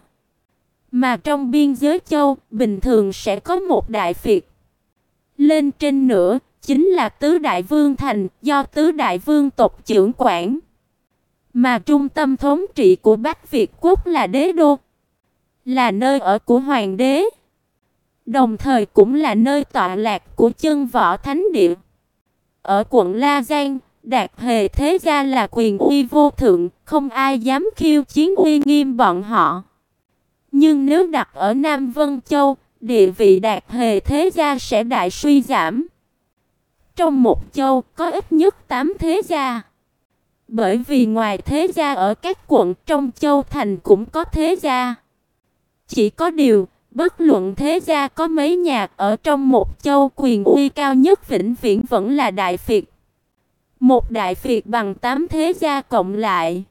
Mà trong biên giới châu, bình thường sẽ có một đại Việt. Lên trên nữa, chính là tứ đại vương thành, do tứ đại vương tộc trưởng quản. Mà trung tâm thống trị của Bách Việt Quốc là đế đô, là nơi ở của hoàng đế, đồng thời cũng là nơi tọa lạc của chân võ thánh địa. Ở quận La Giang, Đạt Hề thế gia là quyền uy vô thượng, không ai dám khiêu chiến uy nghiêm bọn họ. Nhưng nếu đặt ở Nam Vân Châu, địa vị Đạt Hề thế gia sẽ đại suy giảm. Trong một châu có ít nhất 8 thế gia. Bởi vì ngoài thế gia ở các quận, trong châu thành cũng có thế gia. Chỉ có điều, bất luận thế gia có mấy nhà, ở trong một châu quyền uy cao nhất vĩnh viễn vẫn là Đại Việt. Một Đại Việt bằng 8 thế gia cộng lại.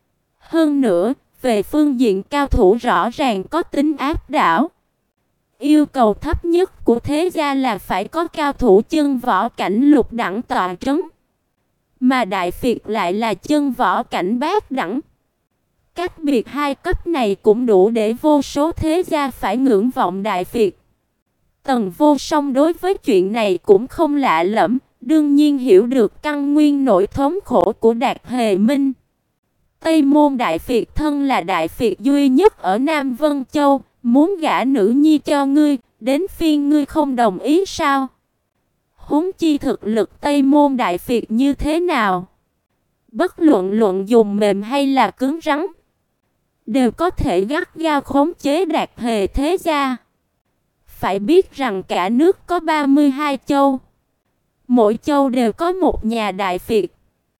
Hơn nữa, về phương diện cao thủ rõ ràng có tính áp đảo. Yêu cầu thấp nhất của thế gia là phải có cao thủ chân võ cảnh lục đẳng tọa trấn. mà Đại Việt lại là chân võ cảnh bát đẳng. Cách biệt hai cấp này cũng đủ để vô số thế gia phải ngưỡng vọng Đại Việt. Tần Vô Song đối với chuyện này cũng không lạ lẫm, đương nhiên hiểu được căn nguyên nỗi thống khổ của Đạt Hề Minh. Tây Môn Đại Việt thân là Đại Việt duy nhất ở Nam Vân Châu, muốn gả nữ nhi cho ngươi, đến phiên ngươi không đồng ý sao? Huống chi thực lực Tây Môn Đại Việt như thế nào? Bất luận dùng mềm hay là cứng rắn, đều có thể gắt gao khống chế Đạt Hề thế gia. Phải biết rằng cả nước có 32 châu, mỗi châu đều có một nhà Đại Việt.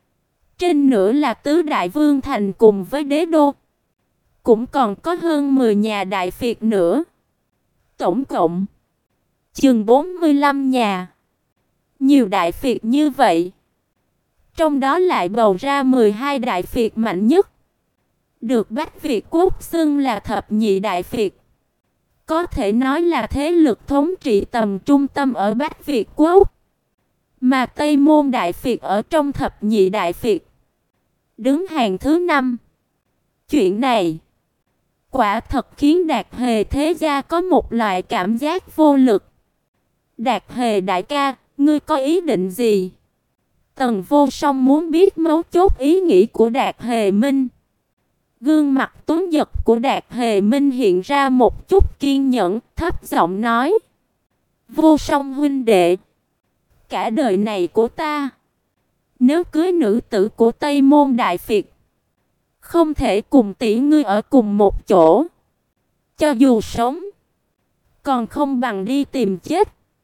Trên nữa là tứ đại vương thành cùng với đế đô, cũng còn có hơn 10 nhà Đại Việt nữa. Tổng cộng chừng 45 nhà. Nhiều Đại Việt như vậy, trong đó lại bầu ra 12 Đại Việt mạnh nhất, được Bách Việt Quốc xưng là thập nhị Đại Việt. Có thể nói là thế lực thống trị tầm trung tâm ở Bách Việt Quốc. Mà Tây Môn Đại Việt ở trong thập nhị Đại Việt, đứng hàng thứ 5. Chuyện này quả thật khiến Đạt Hề thế gia có một loại cảm giác vô lực. Đạt Hề đại ca, ngươi có ý định gì? Tần Vô Song muốn biết mấu chốt ý nghĩ của Đạt Hề Minh. Gương mặt tuấn giật của Đạt Hề Minh hiện ra một chút kiên nhẫn, thấp giọng nói: Vô Song huynh đệ, cả đời này của ta, nếu cưới nữ tử của Tây Môn Đại Việt, không thể cùng tỷ ngươi ở cùng một chỗ. Cho dù sống, còn không bằng đi tìm chết.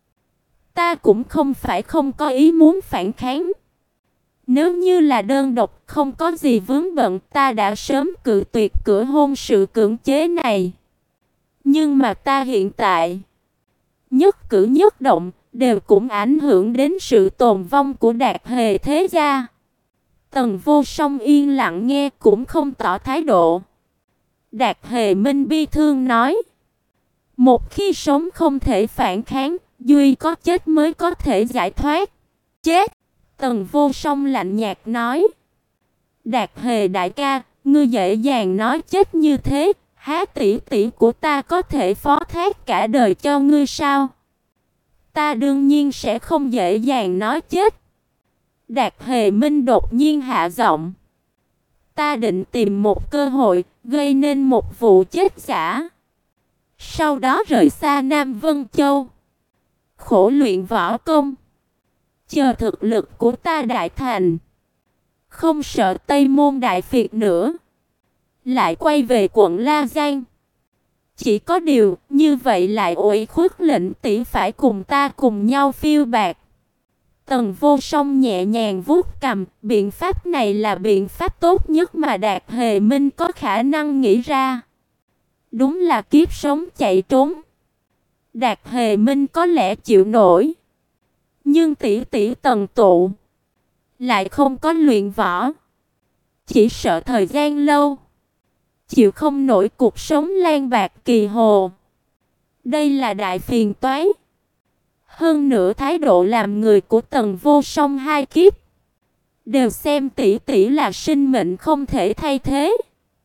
Ta cũng không phải không có ý muốn phản kháng. Nếu như là đơn độc, không có gì vướng bận, ta đã sớm cự tuyệt cửa hôn sự cưỡng chế này. Nhưng mà ta hiện tại, nhất cử nhất động đều cũng ảnh hưởng đến sự tồn vong của Đạt Hề thế gia. Tần Vô Song yên lặng nghe, cũng không tỏ thái độ. Đạt Hề Minh bi thương nói: một khi sống không thể phản kháng, duy có chết mới có thể giải thoát. Chết! Tần Vô Song lạnh nhạt nói: Đạt Hề đại ca, ngươi dễ dàng nói chết như thế, há tỷ tỷ của ta có thể phó thác cả đời cho ngươi sao? Ta đương nhiên sẽ không dễ dàng nói chết. Đạt Hề Minh đột nhiên hạ giọng: ta định tìm một cơ hội, gây nên một vụ chết giả. Sau đó rời xa Nam Vân Châu, khổ luyện võ công. Chờ thực lực của ta đại thành, không sợ Tây Môn Đại Việt nữa, lại quay về quận La Giang. Chỉ có điều, như vậy lại ủy khuất lệnh tỷ phải cùng ta cùng nhau phiêu bạt. Tần Vô Song nhẹ nhàng vuốt cằm, biện pháp này là biện pháp tốt nhất mà Đạt Hề Minh có khả năng nghĩ ra. Đúng là kiếp sống chạy trốn. Đạt Hề Minh có lẽ chịu nổi, nhưng tỷ tỷ Tần Tụ lại không có luyện võ, chỉ sợ thời gian lâu, chịu không nổi cuộc sống lang bạc kỳ hồ. Đây là đại phiền toái. Hơn nữa thái độ làm người của Tần Vô Song hai kiếp, đều xem tỷ tỷ là sinh mệnh không thể thay thế,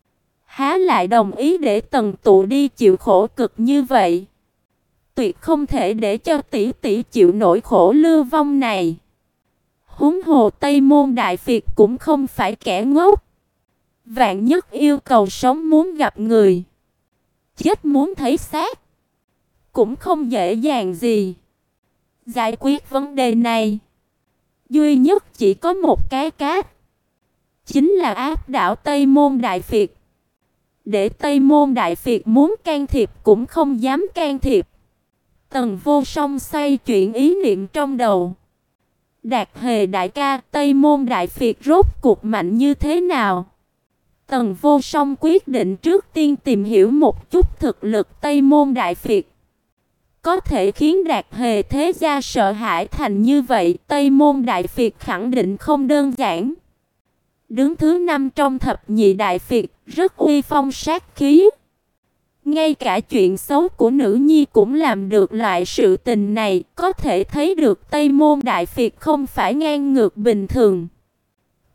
há lại đồng ý để Tần Tụ đi chịu khổ cực như vậy. Tuyệt không thể để cho tỷ tỷ chịu nỗi khổ lưu vong này. Huống hồ Tây Môn Đại Việt cũng không phải kẻ ngốc. Vạn nhất yêu cầu sống muốn gặp người, chết muốn thấy xác, cũng không dễ dàng gì. Giải quyết vấn đề này, duy nhất chỉ có một cái cách, chính là áp đảo Tây Môn Đại Việt. Để Tây Môn Đại Việt muốn can thiệp cũng không dám can thiệp. Tần Vô Song xoay chuyển ý niệm trong đầu. Đạt Hề đại ca, Tây Môn Đại Việt rốt cuộc mạnh như thế nào? Tần Vô Song quyết định trước tiên tìm hiểu một chút thực lực Tây Môn Đại Việt. Có thể khiến Đạt Hề thế gia sợ hãi thành như vậy, Tây Môn Đại Việt khẳng định không đơn giản. Đứng thứ 5 trong thập nhị Đại Việt, rất uy phong sát khí. Ngay cả chuyện xấu của nữ nhi cũng làm được loại sự tình này, có thể thấy được Tây Môn Đại Việt không phải ngang ngược bình thường.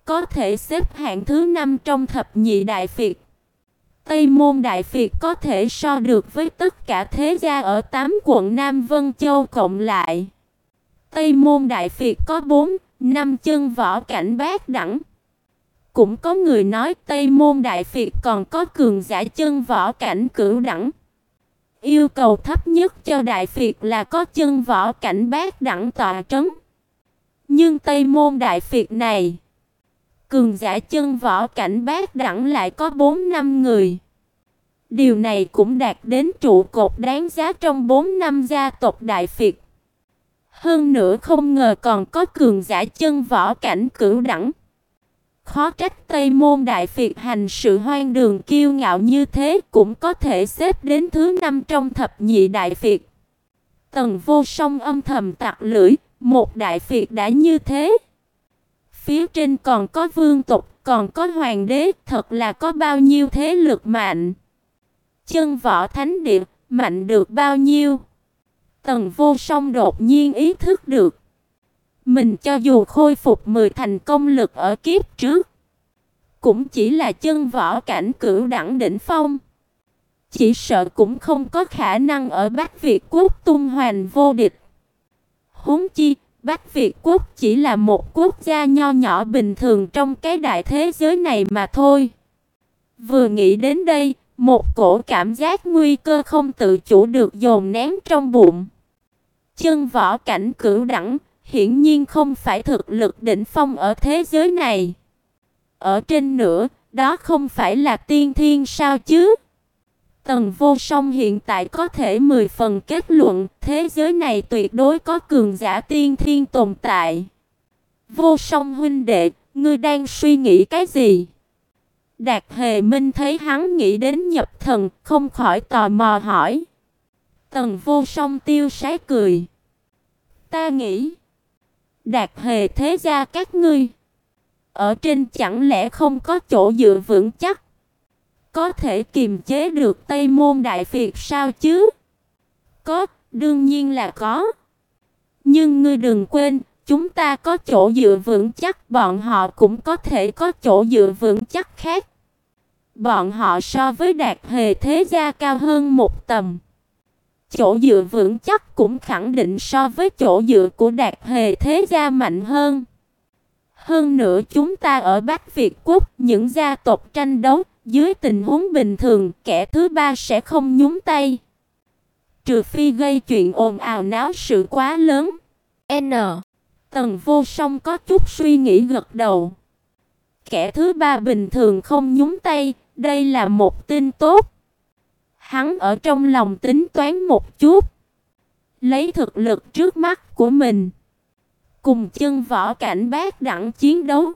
có thể xếp hạng thứ 5 trong thập nhị đại phiệt. Tây Môn Đại Phiệt có thể so được với tất cả thế gia ở 8 quận Nam Vân Châu cộng lại. Tây Môn Đại Phiệt có 4-5 chân võ cảnh bát đẳng. Cũng có người nói Tây Môn Đại Phiệt còn có cường giả chân võ cảnh cửu đẳng. Yêu cầu thấp nhất cho Đại Phiệt là có chân võ cảnh bát đẳng tọa trấn. Nhưng Tây Môn Đại Phiệt này, cường giả chân võ cảnh bát đẳng lại có 4-5 người. Điều này cũng đạt đến trụ cột đáng giá trong 4 năm gia tộc Đại Phiệt. Hơn nữa không ngờ còn có cường giả chân võ cảnh cửu đẳng. Khó trách Tây Môn Đại Phiệt hành sự hoang đường kiêu ngạo như thế, cũng có thể xếp đến thứ 5 trong thập nhị Đại Phiệt. Tần Vô Song âm thầm tặc lưỡi, một Đại Phiệt đã như thế. Phía trên còn có vương tộc, còn có hoàng đế, thật là có bao nhiêu thế lực mạnh. Chân võ thánh địa, mạnh được bao nhiêu? Tần Vô Song đột nhiên ý thức được. Mình cho dù khôi phục 10 thành công lực ở kiếp trước, cũng chỉ là chân võ cảnh cửu đẳng đỉnh phong. Chỉ sợ cũng không có khả năng ở Bách Việt Quốc tung hoành vô địch. Huống chi, Bách Việt Quốc chỉ là một quốc gia nho nhỏ bình thường trong cái đại thế giới này mà thôi. Vừa nghĩ đến đây, một cổ cảm giác nguy cơ không tự chủ được dồn nén trong bụng. Chân võ cảnh cửu đẳng, hiển nhiên không phải thực lực đỉnh phong ở thế giới này. Ở trên nữa, đó không phải là tiên thiên sao chứ? Tần Vô Song hiện tại có thể 10 phần kết luận, thế giới này tuyệt đối có cường giả tiên thiên tồn tại. Vô Song huynh đệ, ngươi đang suy nghĩ cái gì? Đạt Hề Minh thấy hắn nghĩ đến nhập thần, không khỏi tò mò hỏi. Tần Vô Song tiêu sái cười. Ta nghĩ, Đạt Hề thế gia các ngươi ở trên chẳng lẽ không có chỗ dựa vững chắc, có thể kiềm chế được Tây Môn Đại Phiệt sao chứ? Có, đương nhiên là có. Nhưng ngươi đừng quên, chúng ta có chỗ dựa vững chắc, bọn họ cũng có thể có chỗ dựa vững chắc khác. Bọn họ so với Đạt Hề thế gia cao hơn một tầm. Chỗ dựa vững chắc cũng khẳng định so với chỗ dựa của Đạt Hề thế gia mạnh hơn. Hơn nữa chúng ta ở Bắc Việt Quốc, những gia tộc tranh đấu, dưới tình huống bình thường, kẻ thứ ba sẽ không nhúng tay. Trừ phi gây chuyện ồn ào náo sự quá lớn. Tần Vô Song có chút suy nghĩ gật đầu. Kẻ thứ ba bình thường không nhúng tay, đây là một tin tốt. Hắn ở trong lòng tính toán một chút. Lấy thực lực trước mắt của mình, cùng chân võ cảnh bát đẳng chiến đấu,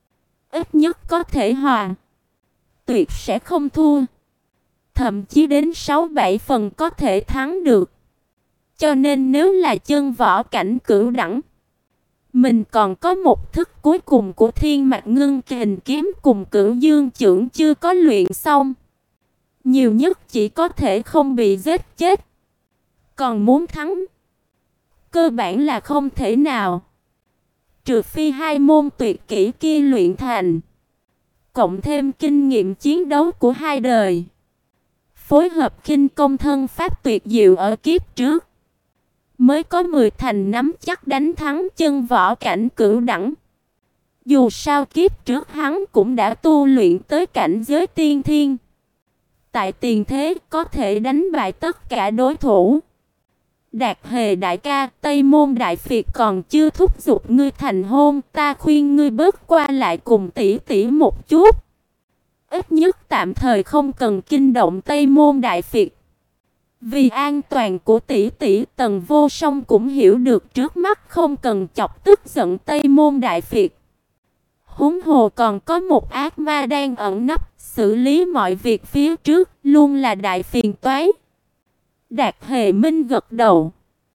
ít nhất có thể hòa, tuyệt sẽ không thua. Thậm chí đến 6-7 phần có thể thắng được. Cho nên nếu là chân võ cảnh cửu đẳng, mình còn có một thức cuối cùng của Thiên Mạch Ngưng Kình kiếm cùng Cửu Dương Chưởng chưa có luyện xong. Nhiều nhất chỉ có thể không bị giết chết. Còn muốn thắng, cơ bản là không thể nào. Trừ phi hai môn tuyệt kỹ kia luyện thành, cộng thêm kinh nghiệm chiến đấu của hai đời, phối hợp khinh công thân pháp tuyệt diệu ở kiếp trước, mới có 10 thành nắm chắc đánh thắng chân võ cảnh cửu đẳng. Dù sao kiếp trước hắn cũng đã tu luyện tới cảnh giới tiên thiên. Tại tiền thế có thể đánh bại tất cả đối thủ. Đạt Hề đại ca, Tây Môn Đại Phiệt còn chưa thúc giục ngươi thành hôn, ta khuyên ngươi bớt qua lại cùng tỷ tỷ một chút. Ít nhất tạm thời không cần kinh động Tây Môn Đại Phiệt. Vì an toàn của tỷ tỷ, Tần Vô Song cũng hiểu được trước mắt không cần chọc tức giận Tây Môn Đại Phiệt. Huống hồ còn có một ác ma đang ẩn nấp, xử lý mọi việc phía trước luôn là đại phiền toái. Đạt Hề Minh gật đầu.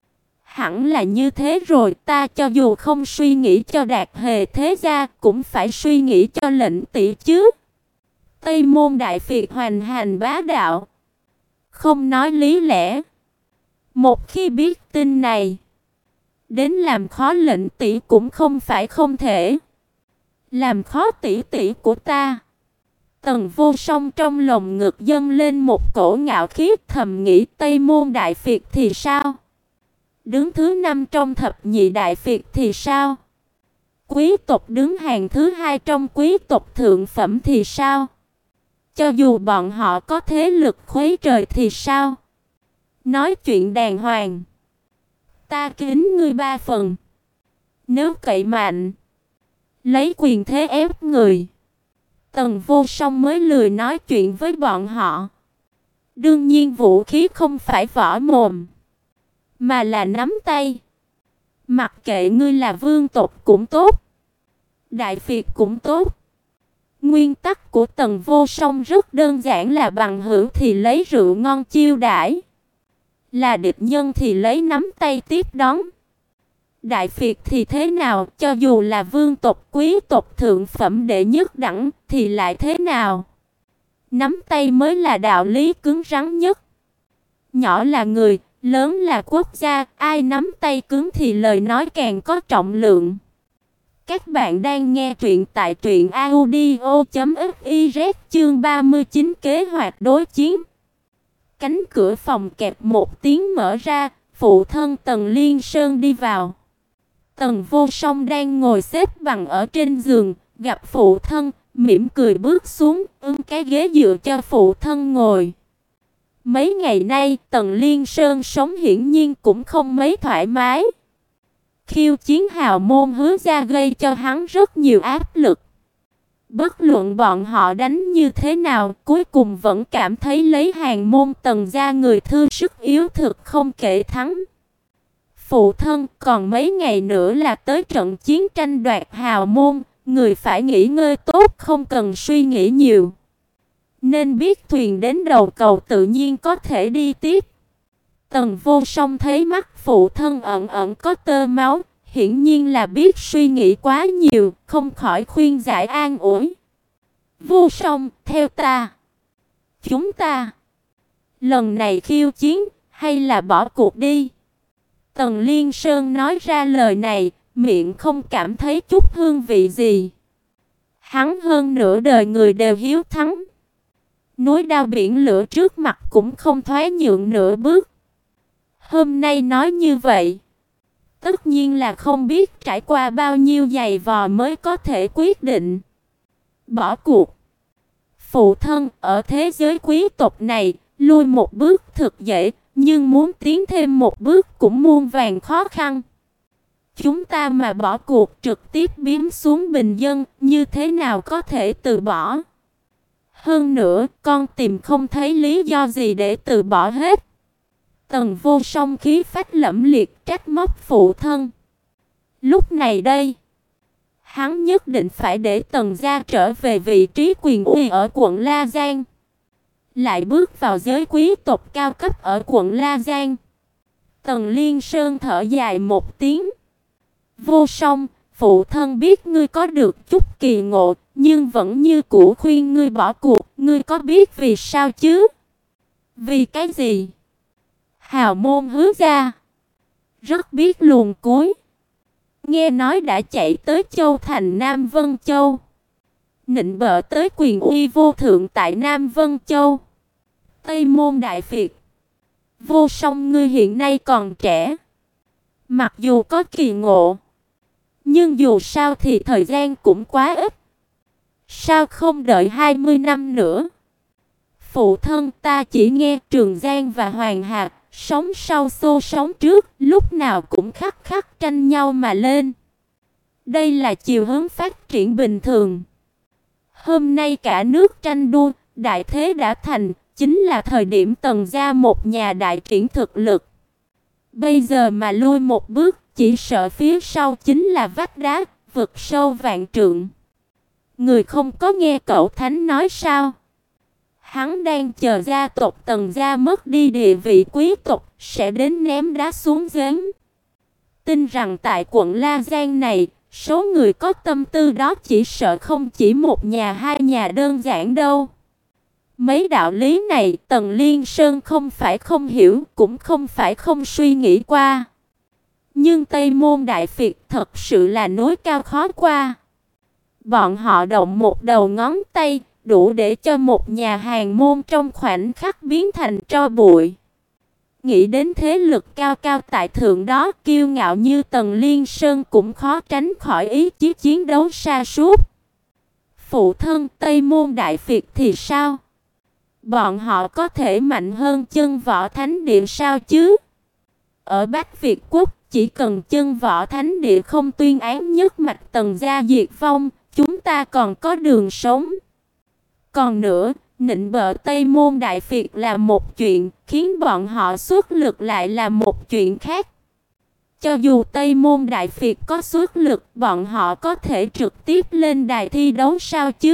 Hẳn là như thế rồi, ta cho dù không suy nghĩ cho Đạt Hề thế gia, cũng phải suy nghĩ cho lệnh tỷ chứ. Tây Môn Đại Phiệt hoành hành bá đạo, không nói lý lẽ. Một khi biết tin này, đến làm khó lệnh tỷ cũng không phải không thể. làm khó tỷ tỷ của ta. Tần Vô Song trong lồng ngực dâng lên một cổ ngạo khí, thầm nghĩ Tây Môn Đại Việt thì sao? Đứng thứ 5 trong thập nhị Đại Việt thì sao? Quý tộc đứng hàng thứ 2 trong quý tộc thượng phẩm thì sao? Cho dù bọn họ có thế lực khuấy trời thì sao? Nói chuyện đàng hoàng. Ta kính ngươi 3 phần. Nếu cậy mạnh, lấy quyền thế ép người, Tần Vô Song mới lười nói chuyện với bọn họ. Đương nhiên vũ khí không phải võ mồm, mà là nắm tay. Mặc kệ ngươi là vương tộc cũng tốt, Đại Việt cũng tốt. Nguyên tắc của Tần Vô Song rất đơn giản, là bằng hữu thì lấy rượu ngon chiêu đãi, là địch nhân thì lấy nắm tay tiếp đón. Đại Việt thì thế nào, cho dù là vương tộc quý tộc thượng phẩm đệ nhất đẳng thì lại thế nào? Nắm tay mới là đạo lý cứng rắn nhất. Nhỏ là người, lớn là quốc gia, ai nắm tay cứng thì lời nói càng có trọng lượng. Các bạn đang nghe truyện tại truyệnaudio.fiz, chương 39 kế hoạch đối chiến. Cánh cửa phòng kẹp một tiếng mở ra, phụ thân Tần Liên Sơn đi vào. Tần Vô Song đang ngồi xếp bằng ở trên giường, gặp phụ thân, mỉm cười bước xuống, cái ghế dựa cho phụ thân ngồi. Mấy ngày nay, Tần Liên Sơn sống hiển nhiên cũng không mấy thoải mái. Khiêu chiến hào môn Hứa gia gây cho hắn rất nhiều áp lực. Bất luận bọn họ đánh như thế nào, cuối cùng vẫn cảm thấy lấy hàng môn Tần gia người thư sức yếu thực không kể thắng. Phụ thân, còn mấy ngày nữa là tới trận chiến tranh đoạt hào môn, người phải nghỉ ngơi tốt, không cần suy nghĩ nhiều. Nên biết thuyền đến đầu cầu tự nhiên có thể đi tiếp. Tần Vô Song thấy mắt phụ thân ẩn ẩn có tơ máu, hiển nhiên là biết suy nghĩ quá nhiều, không khỏi khuyên giải an ủi. Vô Song, theo ta. Chúng ta lần này khiêu chiến, hay là bỏ cuộc đi? Tần Liên Sơn nói ra lời này, miệng không cảm thấy chút hương vị gì. Hắn hơn nửa đời người đều hiếu thắng. Núi đao biển lửa trước mặt cũng không thoái nhượng nửa bước. Hôm nay nói như vậy, tất nhiên là không biết trải qua bao nhiêu giày vò mới có thể quyết định. Bỏ cuộc. Phụ thân, ở thế giới quý tộc này, lui một bước thực dễ, nhưng muốn tiến thêm một bước cũng muôn vàn khó khăn. Chúng ta mà bỏ cuộc trực tiếp biếm xuống bình dân, như thế nào có thể từ bỏ? Hơn nữa, con tìm không thấy lý do gì để từ bỏ hết. Tần Vô Song khí phách lẫm liệt trách móc phụ thân. Lúc này đây, hắn nhất định phải để Tần gia trở về vị trí quyền uy ở quận La Giang, lại bước vào giới quý tộc cao cấp ở quận La Giang. Tần Liên Sơn thở dài một tiếng. Vô Song, phụ thân biết ngươi có được chút kỳ ngộ, nhưng vẫn như cũ khuyên ngươi bỏ cuộc, ngươi có biết vì sao chứ? Vì cái gì? Hào môn Hứa gia rất biết luồn cuối. Nghe nói đã chạy tới Châu thành Nam Vân Châu, nịnh bợ tới quyền uy vô thượng tại Nam Vân Châu. Tây Môn Đại Việt. Vô Song, ngươi hiện nay còn trẻ, mặc dù có kỳ ngộ, nhưng dù sao thì thời gian cũng quá ít. Sao không đợi 20 năm nữa? Phụ thân, ta chỉ nghe Trường Giang và Hoàng Hạc sống sau xô sống trước, lúc nào cũng khắc khắc tranh nhau mà lên. Đây là chiều hướng phát triển bình thường. Hôm nay cả nước tranh đua, đại thế đã thành, chính là thời điểm Tần gia một nhà đại triển thực lực. Bây giờ mà lui một bước, chỉ sợ phía sau chính là vách đá, vực sâu vạn trượng. Người không có nghe cậu thánh nói sao? Hắn đang chờ gia tộc Tần gia mất đi địa vị quý tộc, sẽ đến ném đá xuống giếng. Tin rằng tại quận La Giang này, số người có tâm tư đó chỉ sợ không chỉ một nhà hai nhà đơn giản đâu. Mấy đạo lý này Tần Liên Sơn không phải không hiểu, cũng không phải không suy nghĩ qua. Nhưng Tây Môn Đại Việt thật sự là núi cao khó qua. Bọn họ động một đầu ngón tay, đủ để cho một nhà hàng môn trong khoảnh khắc biến thành tro bụi. Nghĩ đến thế lực cao cao tại thượng đó, kiêu ngạo như Tần Liên Sơn cũng khó tránh khỏi ý chí chiến đấu sa sút. Phụ thân, Tây Môn Đại Việt thì sao? Bọn họ có thể mạnh hơn Chân Võ Thánh Địa sao chứ? Ở Bắc Việt Quốc, chỉ cần Chân Võ Thánh Địa không tuyên án nhất mạch Tần gia diệt vong, chúng ta còn có đường sống. Còn nữa, nịnh bợ Tây Môn Đại Việt là một chuyện, khiến bọn họ xuất lực lại là một chuyện khác. Cho dù Tây Môn Đại Việt có xuất lực, bọn họ có thể trực tiếp lên đài thi đấu sao chứ?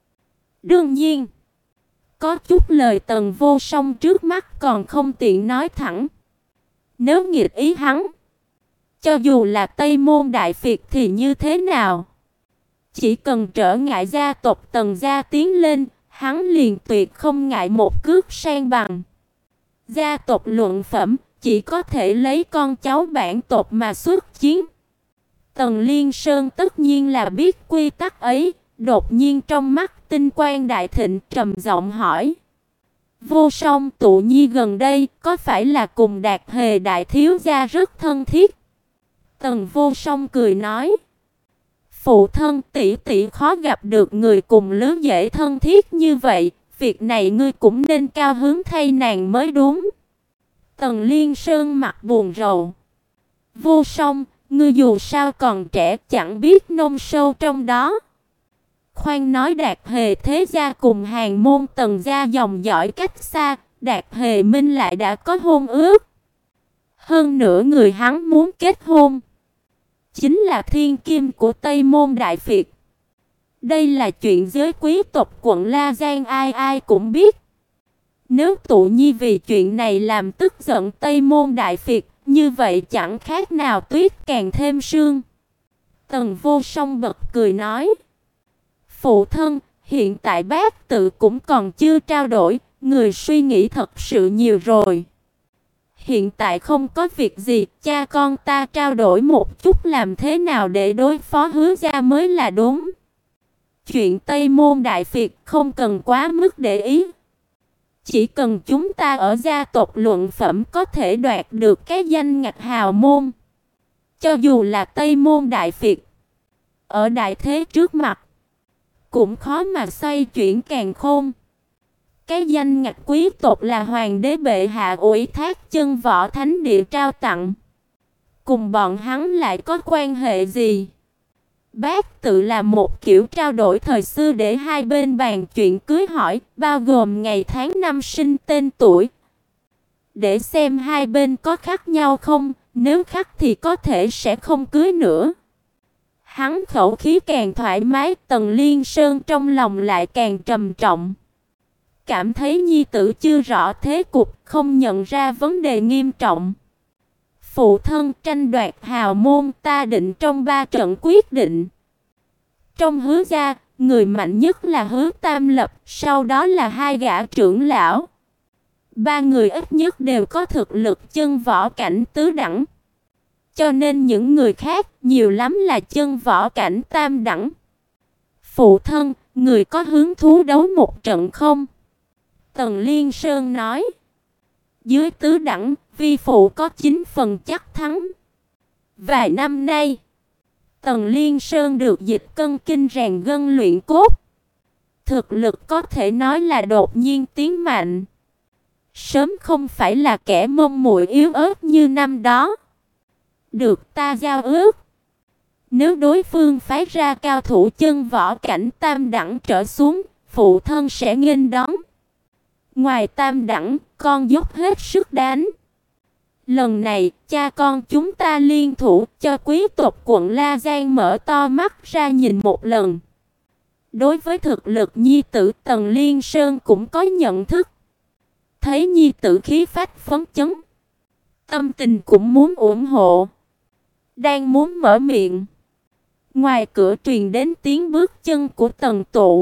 Đương nhiên, có chút lời Tần Vô Song trước mắt còn không tiện nói thẳng. Nếu nghịch ý hắn, cho dù là Tây Môn Đại Việt thì như thế nào? Chỉ cần trở ngại gia tộc Tần gia tiến lên, hắn liền tuyệt không ngại một cước san bằng. Gia tộc luận phẩm, chỉ có thể lấy con cháu bản tộc mà xuất chiến. Tần Liên Sơn tất nhiên là biết quy tắc ấy, đột nhiên trong mắt tinh quang đại thịnh, trầm giọng hỏi: Vô Song, Tụ Nhi gần đây có phải là cùng Đạt Hề đại thiếu gia rất thân thiết? Tần Vô Song cười nói: Phụ thân, tỷ tỷ khó gặp được người cùng lứa dễ thân thiết như vậy, việc này ngươi cũng nên cao hứng thay nàng mới đúng. Tần Liên Sơn mặt buồn rầu: Vô Song, ngươi dù sao còn trẻ, chẳng biết nông sâu trong đó. Khoan nói Đạt Hề thế gia cùng hàng môn Tần gia dòng dõi cách xa, Đạt Hề Minh lại đã có hôn ước. Hơn nữa người hắn muốn kết hôn chính là thiên kim của Tây Môn Đại Việt. Đây là chuyện giới quý tộc quận La Giang ai ai cũng biết. Nếu Tụ Nhi vì chuyện này làm tức giận Tây Môn Đại Việt, như vậy chẳng khác nào tuyết càng thêm sương. Tần Vô Song bật cười nói: Phụ thân, hiện tại bác tự cũng còn chưa trao đổi, người suy nghĩ thật sự nhiều rồi. Hiện tại không có việc gì, cha con ta trao đổi một chút làm thế nào để đối phó Hứa gia mới là đúng. Chuyện Tây Môn Đại Việt không cần quá mức để ý. Chỉ cần chúng ta ở gia tộc luận phẩm có thể đoạt được cái danh ngạch hào môn, cho dù là Tây Môn Đại Việt, ở đại thế trước mặt cũng khó mà xoay chuyển càn khôn. Cái danh ngạch quý tộc là hoàng đế bệ hạ ủy thác Chân Võ Thánh Địa trao tặng, cùng bọn hắn lại có quan hệ gì? Bác tự là một kiểu trao đổi thời xưa để hai bên bàn chuyện cưới hỏi, bao gồm ngày tháng năm sinh tên tuổi, để xem hai bên có khác nhau không, nếu khác thì có thể sẽ không cưới nữa. Hắn khẩu khí càng thoải mái, Tần Liên Sơn trong lòng lại càng trầm trọng. Cảm thấy nhi tử chưa rõ thế cục, không nhận ra vấn đề nghiêm trọng. Phụ thân, tranh đoạt hào môn ta định trong 3 trận quyết định. Trong Hứa gia, người mạnh nhất là Hứa Tam Lập, sau đó là 2 gã trưởng lão. 3 người ít nhất đều có thực lực chân võ cảnh tứ đẳng. Cho nên những người khác nhiều lắm là chân võ cảnh tam đẳng. Phụ thân, người có hứng thú đấu một trận không? Tần Liên Sơn nói. Dưới tứ đẳng, vi phụ có 9 phần chắc thắng. Vài năm nay, Tần Liên Sơn được dịch cân kinh rèn gân luyện cốt. Thực lực có thể nói là đột nhiên tiến mạnh. Sớm không phải là kẻ mông muội yếu ớt như năm đó. Được ta giao ước, nếu đối phương phái ra cao thủ chân võ cảnh tam đẳng trở xuống, phụ thân sẽ nghênh đón. Ngoài tam đẳng, con dốc hết sức đánh. Lần này, cha con chúng ta liên thủ cho quý tộc quận La Giang mở to mắt ra nhìn một lần. Đối với thực lực nhi tử, Tần Liên Sơn cũng có nhận thức. Thấy nhi tử khí phách phấn chấn, tâm tình cũng muốn ủng hộ. Đang muốn mở miệng, ngoài cửa truyền đến tiếng bước chân của Tần Tụ.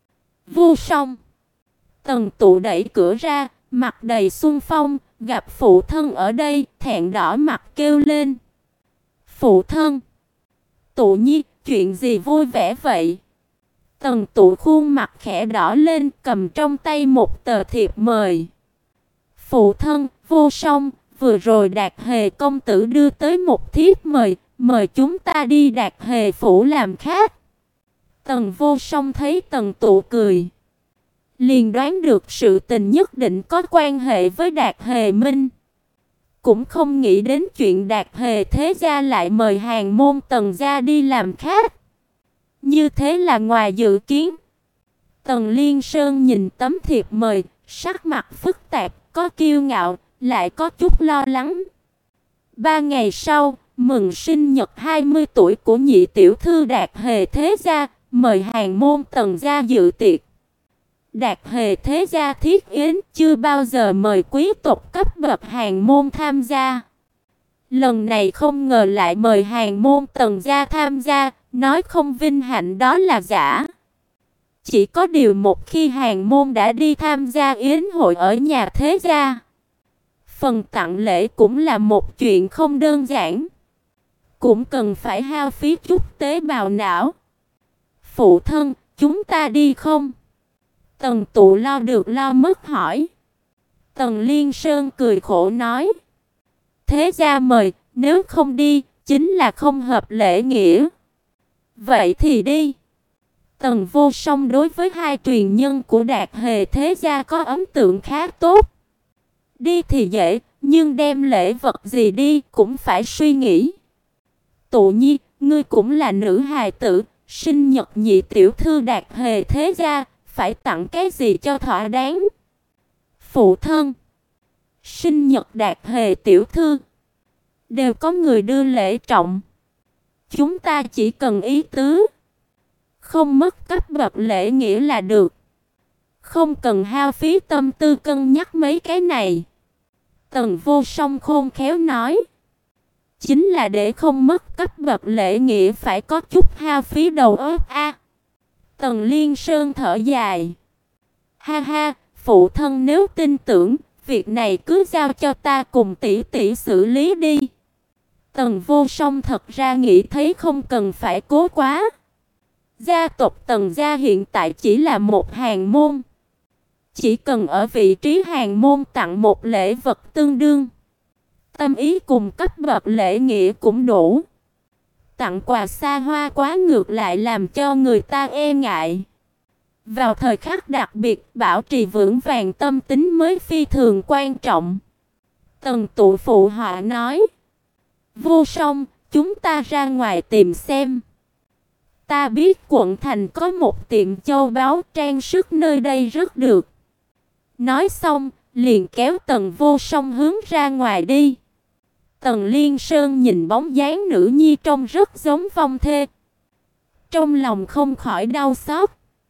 Vô Song. Tần Tụ đẩy cửa ra, mặt đầy xuân phong, gặp phụ thân ở đây, thẹn đỏ mặt kêu lên. Phụ thân! Tụ Nhi, chuyện gì vui vẻ vậy? Tần Tụ khuôn mặt khẽ đỏ lên, cầm trong tay một tờ thiệp mời. Phụ thân, Vô Song, vừa rồi Đạt Hề công tử đưa tới một thiếp mời, mời chúng ta đi Đạt Hề phủ làm khách. Tần Vô Song thấy Tần Tụ cười, liền đoán được sự tình nhất định có quan hệ với Đạt Hề Minh. Cũng không nghĩ đến chuyện Đạt Hề thế gia lại mời hàng môn Tần gia đi làm khách. Như thế là ngoài dự kiến. Tần Liên Sơn nhìn tấm thiệp mời, sắc mặt phức tạp, có kiêu ngạo, lại có chút lo lắng. 3 ngày sau, mừng sinh nhật 20 tuổi của nhị tiểu thư Đạt Hề thế gia, mời hàng môn Tần gia dự tiệc. Đạt Hề thế gia thiết yến chưa bao giờ mời quý tộc cấp bậc hàng môn tham gia. Lần này không ngờ lại mời hàng môn Tần gia tham gia, nói không vinh hạnh đó là giả. Chỉ có điều một khi hàng môn đã đi tham gia yến hội ở nhà thế gia, phần tặng lễ cũng là một chuyện không đơn giản. Cũng cần phải hao phí chút tế bào não. Phụ thân, chúng ta đi không? Tần Tụ lo được lo mất hỏi. Tần Liên Sơn cười khổ nói. Thế gia mời, nếu không đi, chính là không hợp lễ nghĩa. Vậy thì đi. Tần Vô Song đối với hai truyền nhân của Đạt Hề thế gia có ấn tượng khá tốt. Đi thì dễ, nhưng đem lễ vật gì đi cũng phải suy nghĩ. Tụ Nhi, ngươi cũng là nữ hài tử, sinh nhật nhị tiểu thư Đạt Hề thế gia, phải tặng cái gì cho thỏa đáng? Phụ thân, sinh nhật Đạt Hề tiểu thư, đều có người đưa lễ trọng. Chúng ta chỉ cần ý tứ, không mất cấp bậc lễ nghĩa là được. Không cần hao phí tâm tư cân nhắc mấy cái này. Tần Vô Song khôn khéo nói. Chính là để không mất cấp bậc lễ nghĩa phải có chút hao phí đầu óc a. Tần Liên Sơn thở dài. Ha ha, phụ thân nếu tin tưởng, việc này cứ giao cho ta cùng tỷ tỷ xử lý đi. Tần Vô Song thật ra nghĩ thấy không cần phải cố quá. Gia tộc Tần gia hiện tại chỉ là một hàng môn. Chỉ cần ở vị trí hàng môn tặng một lễ vật tương đương, tâm ý cùng cấp bậc lễ nghĩa cũng đủ. Tặng quà xa hoa quá ngược lại làm cho người ta e ngại. Vào thời khắc đặc biệt, bảo trì vững vàng tâm tính mới phi thường quan trọng. Tần Tụ phụ họa nói. Vô Song, chúng ta ra ngoài tìm xem. Ta biết quận thành có một tiệm châu báu, trang sức nơi đây rất được. Nói xong, liền kéo Tần Vô Song hướng ra ngoài đi. Tần Liên Sơn nhìn bóng dáng nữ nhi trông rất giống vong thê. Trong lòng không khỏi đau xót.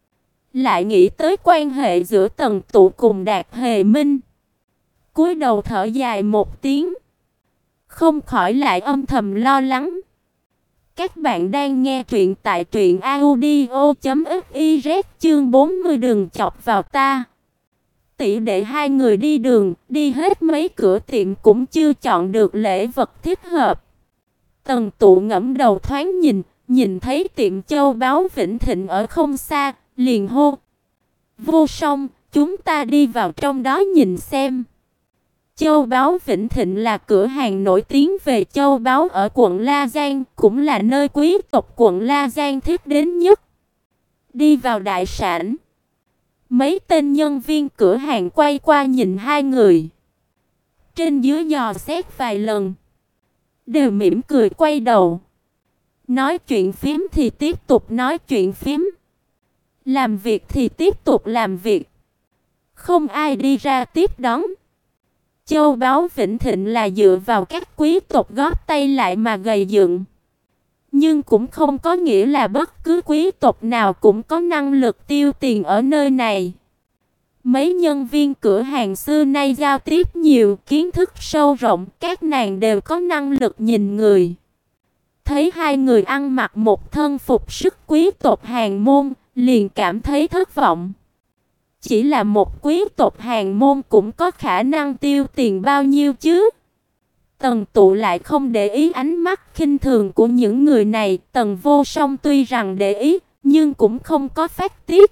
Lại nghĩ tới quan hệ giữa Tần Tụ cùng Đạt Hề Minh. Cúi đầu thở dài một tiếng. Không khỏi lại âm thầm lo lắng. Các bạn đang nghe truyện tại truyện audio.fiz chương 40 đừng chọc vào ta. Tỷ đệ hai người đi đường, đi hết mấy cửa tiệm cũng chưa chọn được lễ vật thích hợp. Tần Tụ ngẩng đầu thoáng nhìn thấy tiệm châu báu Vĩnh Thịnh ở không xa, liền hô. Vô Song, chúng ta đi vào trong đó nhìn xem. Châu báu Vĩnh Thịnh là cửa hàng nổi tiếng về châu báu ở quận La Giang, cũng là nơi quý tộc quận La Giang thích đến nhất. Đi vào đại sảnh, mấy tên nhân viên cửa hàng quay qua nhìn hai người. Trên dưới dò xét vài lần, đều mỉm cười quay đầu. Nói chuyện phím thì tiếp tục nói chuyện phím. Làm việc thì tiếp tục làm việc. Không ai đi ra tiếp đón. Châu báu Vĩnh Thịnh là dựa vào các quý tộc góp tay lại mà gầy dựng. Nhưng cũng không có nghĩa là bất cứ quý tộc nào cũng có năng lực tiêu tiền ở nơi này. Mấy nhân viên cửa hàng xưa nay giao tiếp nhiều, kiến thức sâu rộng, các nàng đều có năng lực nhìn người. Thấy hai người ăn mặc một thân phục sức quý tộc hàng môn, liền cảm thấy thất vọng. Chỉ là một quý tộc hàng môn cũng có khả năng tiêu tiền bao nhiêu chứ? Tần Tụ lại không để ý ánh mắt khinh thường của những người này. Tần Vô Song tuy rằng để ý, nhưng cũng không có phát tiết.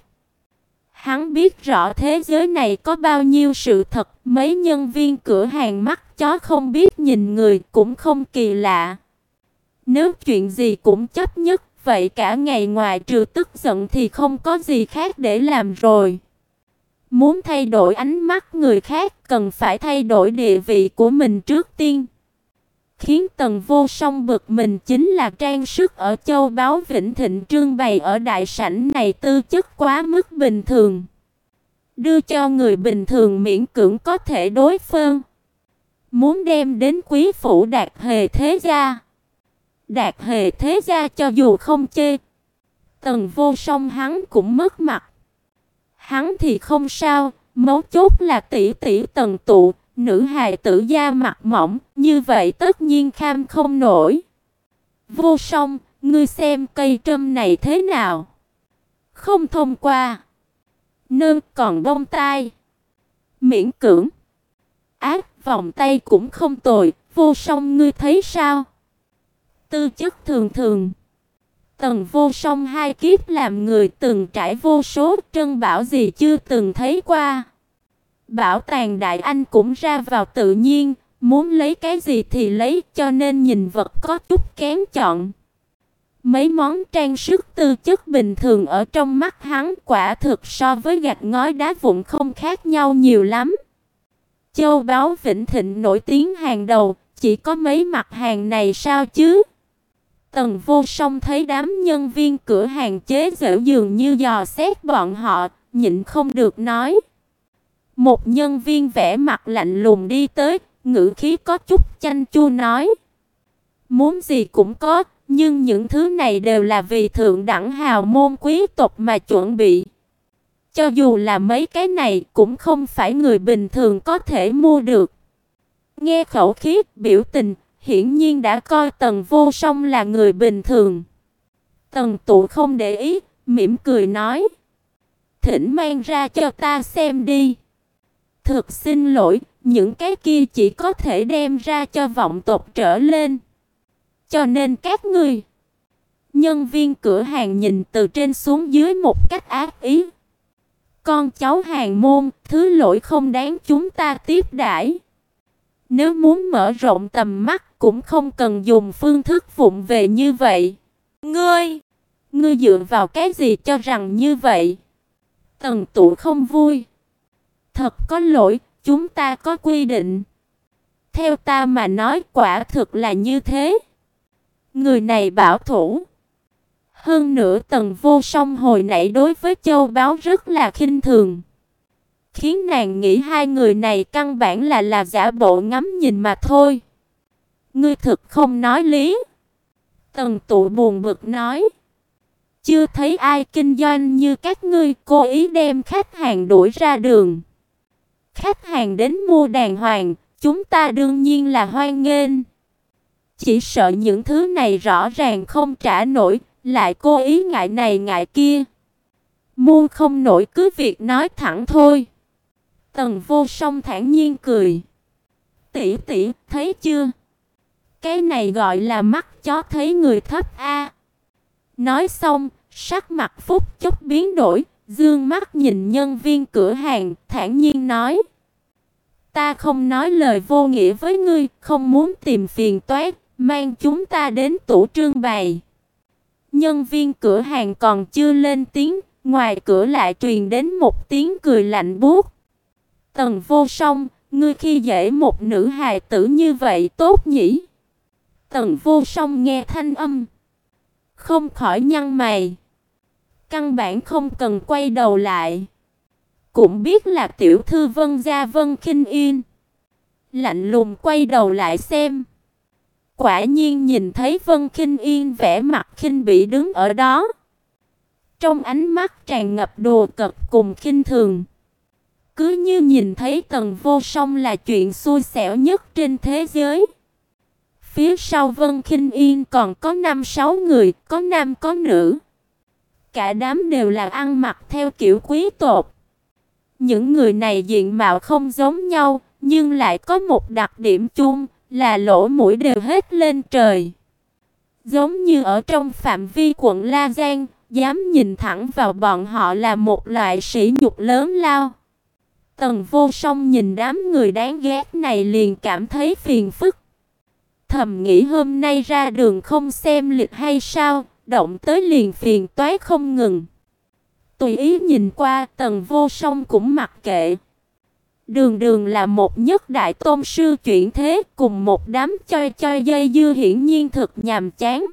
Hắn biết rõ thế giới này có bao nhiêu sự thật, mấy nhân viên cửa hàng mắt chó không biết nhìn người cũng không kỳ lạ. Nếu chuyện gì cũng chấp nhất, vậy cả ngày ngoài trừ tức giận thì không có gì khác để làm rồi. Muốn thay đổi ánh mắt người khác, cần phải thay đổi địa vị của mình trước tiên. Khiến Tần Vô Song bực mình chính là trang sức ở châu báu Vĩnh Thịnh trưng bày ở đại sảnh này tư chất quá mức bình thường. Đưa cho người bình thường miễn cưỡng có thể đối phương. Muốn đem đến quý phủ Đạt Hề thế gia. Đạt Hề thế gia cho dù không chê, Tần Vô Song hắn cũng mất mặt. Hắn thì không sao, mấu chốt là tỷ tỷ Tần Tụ, nữ hài tử da mặt mỏng, như vậy tất nhiên kham không nổi. Vô Song, ngươi xem cây trâm này thế nào? Không thông qua. Nơ còn bông tai. Miễn cưỡng. Ác, vòng tay cũng không tồi, Vô Song ngươi thấy sao? Tư chất thường thường. Tần Vô Song hai kiếp làm người từng trải vô số trân bảo gì chưa từng thấy qua. Bảo tàng Đại Anh cũng ra vào tự nhiên, muốn lấy cái gì thì lấy, cho nên nhìn vật có chút kén chọn. Mấy món trang sức tư chất bình thường ở trong mắt hắn quả thực so với gạch ngói đá vụn không khác nhau nhiều lắm. Châu báu Vĩnh Thịnh nổi tiếng hàng đầu, chỉ có mấy mặt hàng này sao chứ? Tần Vô Song thấy đám nhân viên cửa hàng chế giễu dường như dò xét bọn họ, nhịn không được nói. Một nhân viên vẻ mặt lạnh lùng đi tới, ngữ khí có chút chanh chua nói. Muốn gì cũng có, nhưng những thứ này đều là vì thượng đẳng hào môn quý tộc mà chuẩn bị. Cho dù là mấy cái này cũng không phải người bình thường có thể mua được. Nghe khẩu khí, biểu tình, hiển nhiên đã coi Tần Vô Song là người bình thường. Tần Tụ không để ý, mỉm cười nói. Thỉnh mang ra cho ta xem đi. Thực xin lỗi, những cái kia chỉ có thể đem ra cho vọng tộc trở lên. Cho nên các ngươi. Nhân viên cửa hàng nhìn từ trên xuống dưới một cách ác ý. Con cháu hàng môn, thứ lỗi không đáng chúng ta tiếp đãi. Nếu muốn mở rộng tầm mắt cũng không cần dùng phương thức vụng về như vậy. Ngươi dựa vào cái gì cho rằng như vậy? Tần Tụ không vui. Thật có lỗi, chúng ta có quy định. Theo ta mà nói quả thực là như thế. Người này bảo thủ. Hơn nữa Tần Vô Song hồi nãy đối với châu báu rất là khinh thường. Khiến nàng nghĩ hai người này căn bản là giả bộ ngắm nhìn mà thôi. Ngươi thực không nói lý. Tần Tụ buồn bực nói. Chưa thấy ai kinh doanh như các ngươi, cố ý đem khách hàng đuổi ra đường. Khách hàng đến mua đàng hoàng, chúng ta đương nhiên là hoan nghênh. Chỉ sợ những thứ này rõ ràng không trả nổi, lại cố ý ngại này ngại kia. Mua không nổi cứ việc nói thẳng thôi. Tần Vô Song thản nhiên cười. Tỷ tỷ, thấy chưa? Cái này gọi là mắt chó thấy người thấp a. Nói xong, sắc mặt phút chốc biến đổi, dương mắt nhìn nhân viên cửa hàng, thản nhiên nói. Ta không nói lời vô nghĩa với ngươi, không muốn tìm phiền toái, mang chúng ta đến tủ trưng bày. Nhân viên cửa hàng còn chưa lên tiếng, ngoài cửa lại truyền đến một tiếng cười lạnh buốt. Tần Vô Song, ngươi khi dễ một nữ hài tử như vậy tốt nhỉ? Tần Vô Song nghe thanh âm, không khỏi nhăn mày. Căn bản không cần quay đầu lại. Cũng biết là tiểu thư Vân gia Vân Khinh Yên. Lạnh lùng quay đầu lại xem. Quả nhiên nhìn thấy Vân Khinh Yên vẻ mặt khinh bỉ đứng ở đó. Trong ánh mắt tràn ngập đùa cợt cùng khinh thường. Cứ như nhìn thấy Tần Vô Song là chuyện xui xẻo nhất trên thế giới. Phía sau Vân Khinh Yên còn có 5-6 người, có nam có nữ. Cả đám đều là ăn mặc theo kiểu quý tộc. Những người này diện mạo không giống nhau, nhưng lại có một đặc điểm chung là lỗ mũi đều hết lên trời. Giống như ở trong phạm vi quận La Giang, Dám nhìn thẳng vào bọn họ là một loại sỉ nhục lớn lao. Tần Vô Song nhìn đám người đáng ghét này liền cảm thấy phiền phức. Thầm nghĩ hôm nay ra đường không xem lịch hay sao, động tới liền phiền toái không ngừng. Tùy ý nhìn qua, Tần Vô Song cũng mặc kệ. Đường Đường là một nhất đại tôn sư chuyển thế, cùng một đám choi dây dưa hiển nhiên thực nhàm chán.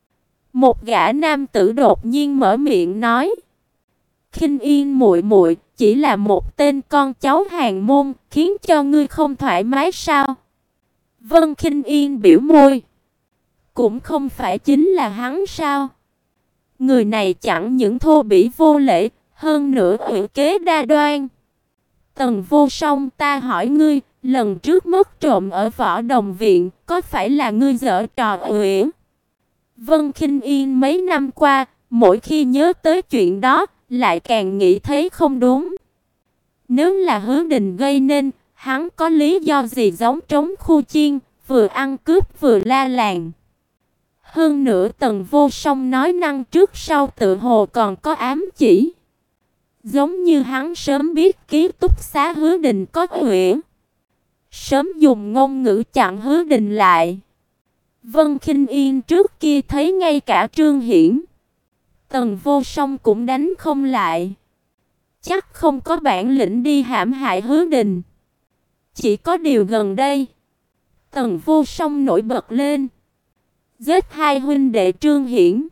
Một gã nam tử đột nhiên mở miệng nói: "Khinh Yên muội muội, chỉ là một tên con cháu Hàn môn, khiến cho ngươi không thoải mái sao?" Vân Khinh Yên biểu môi: "Cũng không phải chính là hắn sao? Người này chẳng những thô bỉ vô lễ, hơn nữa ủy kế đa đoan." Tần Vô Song, ta hỏi ngươi, lần trước mất trộm ở Võ Đồng viện, có phải là ngươi giở trò ủy? Vân Khinh Yên mấy năm qua, mỗi khi nhớ tới chuyện đó, lại càng nghĩ thấy không đúng. Nếu là Hứa Đình gây nên, hắn có lý do gì giống trống khu chiên, vừa ăn cướp vừa la làng. Hơn nữa Tần Vô Song nói năng trước sau tự hồ còn có ám chỉ. Giống như hắn sớm biết ký túc xá Hứa Đình có huệ, sớm dùng ngôn ngữ chặn Hứa Đình lại. Vân Khinh Yên trước kia thấy ngay cả Trương Hiển, Tần Vô Song cũng đánh không lại. Chắc không có bản lĩnh đi hãm hại Hứa Đình. Chỉ có điều gần đây, Tần Vô Song nổi bật lên, giết hai huynh đệ Trương Hiển.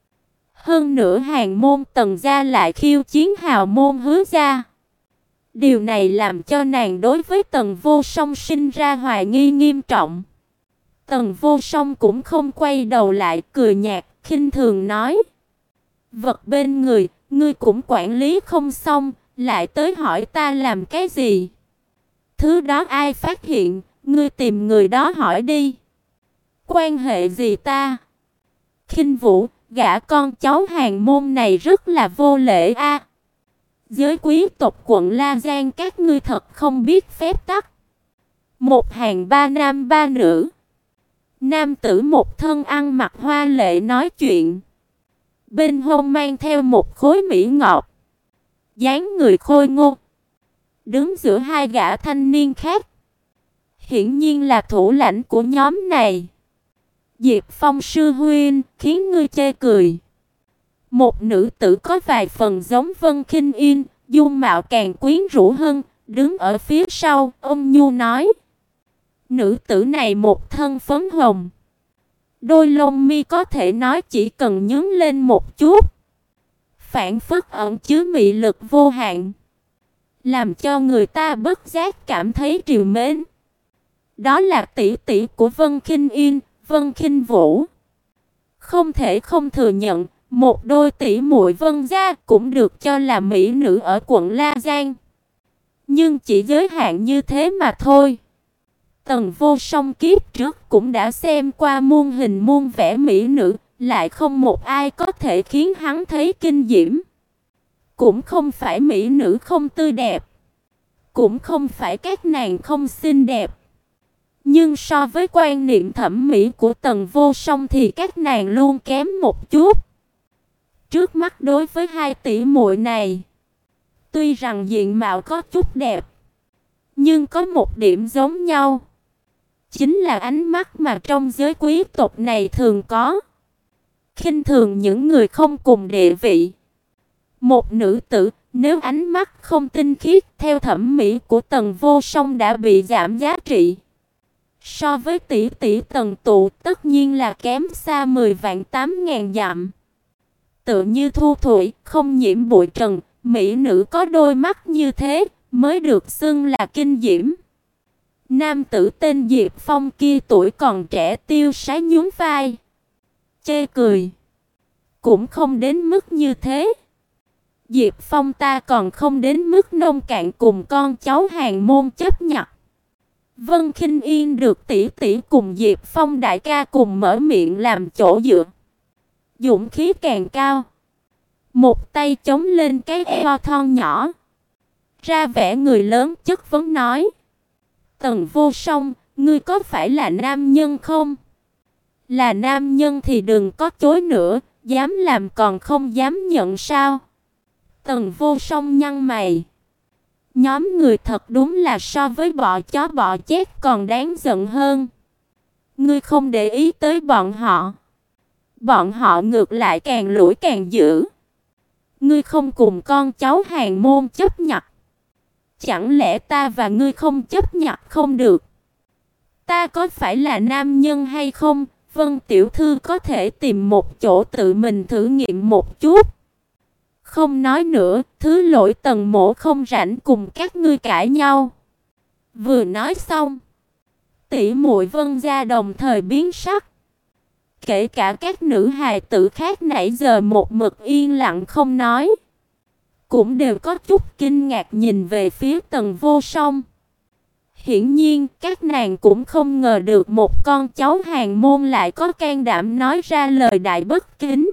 Hơn nữa Hàn môn Tần gia lại khiêu chiến hào môn Hứa gia. Điều này làm cho nàng đối với Tần Vô Song sinh ra hoài nghi nghiêm trọng. Tần Vô Song cũng không quay đầu lại, cười nhạt, khinh thường nói: "Vật bên người, ngươi cũng quản lý không xong, lại tới hỏi ta làm cái gì? Thứ đó ai phát hiện, ngươi tìm người đó hỏi đi. Quan hệ gì ta?" Khinh Vũ, gã con cháu Hàn môn này rất là vô lễ a. Giới quý tộc quận La Giang các ngươi thật không biết phép tắc. Một hàng ba nam ba nữ. Nam tử một thân ăn mặc hoa lệ nói chuyện, bên hông mang theo một khối mỹ ngọc, dáng người khôi ngô, đứng giữa hai gã thanh niên khác, hiển nhiên là thủ lãnh của nhóm này. Diệp Phong sư huynh, khiến ngươi chê cười. Một nữ tử có vài phần giống Vân Khinh Yên, dung mạo càng quyến rũ hơn, đứng ở phía sau, ôn nhu nói. Nữ tử này một thân phấn hồng, đôi lông mi có thể nói chỉ cần nhướng lên một chút, phảng phất ẩn chứa mị lực vô hạn, làm cho người ta bất giác cảm thấy trìu mến. Đó là tỷ tỷ của Vân Khinh Yên, Vân Khinh Vũ. Không thể không thừa nhận, một đôi tỷ muội Vân gia cũng được cho là mỹ nữ ở quận La Giang. Nhưng chỉ giới hạn như thế mà thôi. Tần Vô Song kiếp trước cũng đã xem qua muôn hình muôn vẻ mỹ nữ, lại không một ai có thể khiến hắn thấy kinh diễm. Cũng không phải mỹ nữ không tươi đẹp, cũng không phải các nàng không xinh đẹp. Nhưng so với quan niệm thẩm mỹ của Tần Vô Song thì các nàng luôn kém một chút. Trước mắt đối với hai tỷ muội này, tuy rằng diện mạo có chút đẹp, nhưng có một điểm giống nhau, chính là ánh mắt mà trong giới quý tộc này thường có, khinh thường những người không cùng địa vị. Một nữ tử, nếu ánh mắt không tinh khiết theo thẩm mỹ của Tần Vô Song đã bị giảm giá trị, so với tỷ tỷ Tần Tụ tất nhiên là kém xa 10 vạn 8.000 dặm. Tựa như thu thủy, không nhiễm bụi trần, mỹ nữ có đôi mắt như thế mới được xưng là kinh diễm. Nam tử tên Diệp Phong kia tuổi còn trẻ tiêu sái nhún vai, chê cười. Cũng không đến mức như thế. Diệp Phong ta còn không đến mức nông cạn cùng con cháu Hàn môn chấp nhận. Vân Khinh Yên được tỷ tỷ cùng Diệp Phong đại ca cùng mở miệng làm chỗ dựa, dũng khí càng cao. Một tay chống lên cái eo thon nhỏ, ra vẻ người lớn chất vấn nói. Tần Vô Song, ngươi có phải là nam nhân không? Là nam nhân thì đừng có chối nữa, dám làm còn không dám nhận sao? Tần Vô Song nhăn mày. Nhóm người thật đúng là so với bọ chó bọ chét còn đáng giận hơn. Ngươi không để ý tới bọn họ. Bọn họ ngược lại càng lủi càng dữ. Ngươi không cùng con cháu Hàn môn chấp nhặt. Chẳng lẽ ta và ngươi không chấp nhặt không được? Ta có phải là nam nhân hay không? Vân tiểu thư có thể tìm một chỗ tự mình thử nghiệm một chút. Không nói nữa, thứ lỗi Tần mỗ không rảnh cùng các ngươi cãi nhau. Vừa nói xong, tỷ muội Vân gia đồng thời biến sắc. Kể cả các nữ hài tử khác nãy giờ một mực yên lặng không nói, cũng đều có chút kinh ngạc nhìn về phía Tần Vô Song. Hiển nhiên, các nàng cũng không ngờ được một con cháu Hàn môn lại có can đảm nói ra lời đại bất kính.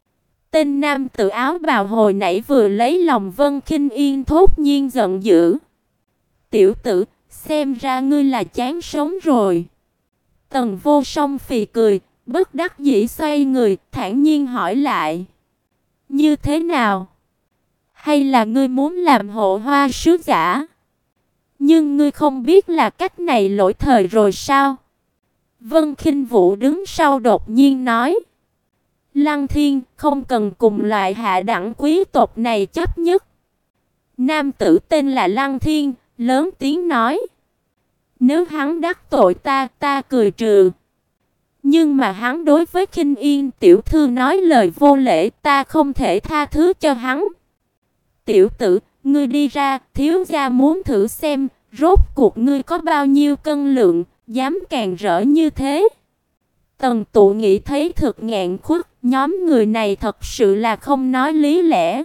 Tên nam tử áo bào hồi nãy vừa lấy lòng Vân Khinh Yên thốt nhiên giận dữ. Tiểu tử, xem ra ngươi là chán sống rồi. Tần Vô Song phì cười, bất đắc dĩ xoay người, thản nhiên hỏi lại. Như thế nào? Hay là ngươi muốn làm hộ hoa sứ giả? Nhưng ngươi không biết là cách này lỗi thời rồi sao? Vân Khinh Vũ đứng sau đột nhiên nói. Lăng Thiên không cần cùng loại hạ đẳng quý tộc này chấp nhất. Nam tử tên là Lăng Thiên, lớn tiếng nói. Nếu hắn đắc tội ta, ta cười trừ. Nhưng mà hắn đối với Khinh Yên tiểu thư nói lời vô lễ, ta không thể tha thứ cho hắn. Tiểu tử, ngươi đi ra, thiếu gia muốn thử xem, rốt cuộc ngươi có bao nhiêu cân lượng, dám càng rỡ như thế. Tần Tụ nghĩ thấy thực nghẹn khuất, nhóm người này thật sự là không nói lý lẽ.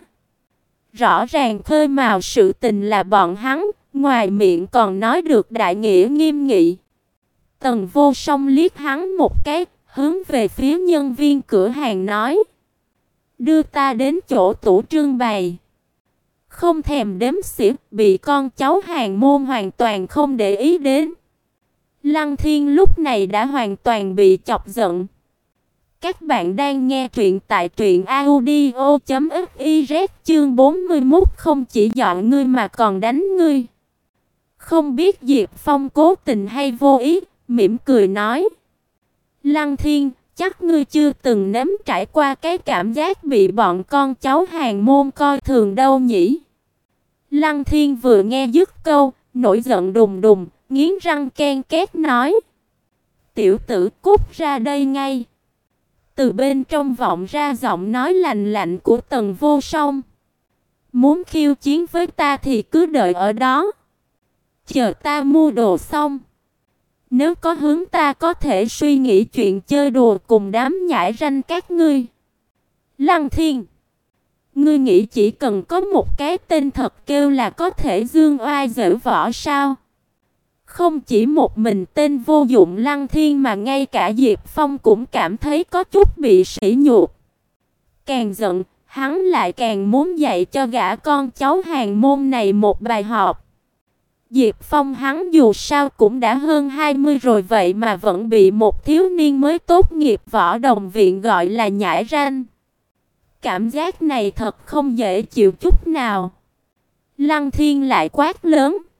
Rõ ràng khơi mào sự tình là bọn hắn, ngoài miệng còn nói được đại nghĩa nghiêm nghị. Tần Vô Song liếc hắn một cái, hướng về phía nhân viên cửa hàng nói. Đưa ta đến chỗ tủ trưng bày. Không thèm đếm xỉa, bị con cháu Hàn môn hoàn toàn không để ý đến. Lăng Thiên lúc này đã hoàn toàn bị chọc giận. Các bạn đang nghe truyện tại truyệnaudio.fiz chương 41 không chỉ dọn ngươi mà còn đánh ngươi. Không biết Diệp Phong cố tình hay vô ý, mỉm cười nói. Lăng Thiên, chắc ngươi chưa từng nếm trải qua cái cảm giác bị bọn con cháu Hàn môn coi thường đâu nhỉ? Lăng Thiên vừa nghe dứt câu, nổi giận đùng đùng, nghiến răng ken két nói. Tiểu tử cút ra đây ngay. Từ bên trong vọng ra giọng nói lạnh lạnh của Tần Vô Song. Muốn khiêu chiến với ta thì cứ đợi ở đó. Chờ ta mua đồ xong. Nếu có hướng ta có thể suy nghĩ chuyện chơi đùa cùng đám nhãi ranh các ngươi. Lăng Thiên, ngươi nghĩ chỉ cần có một cái tên thật kêu là có thể dương oai giở võ sao? Không chỉ một mình tên vô dụng Lăng Thiên mà ngay cả Diệp Phong cũng cảm thấy có chút bị sỉ nhục. Càng giận, hắn lại càng muốn dạy cho gã con cháu Hàn môn này một bài học. Diệp Phong hắn dù sao cũng đã hơn 20 rồi vậy mà vẫn bị một thiếu niên mới tốt nghiệp võ đồng viện gọi là nhãi ranh. Cảm giác này thật không dễ chịu chút nào. Lăng Thiên lại quát lớn.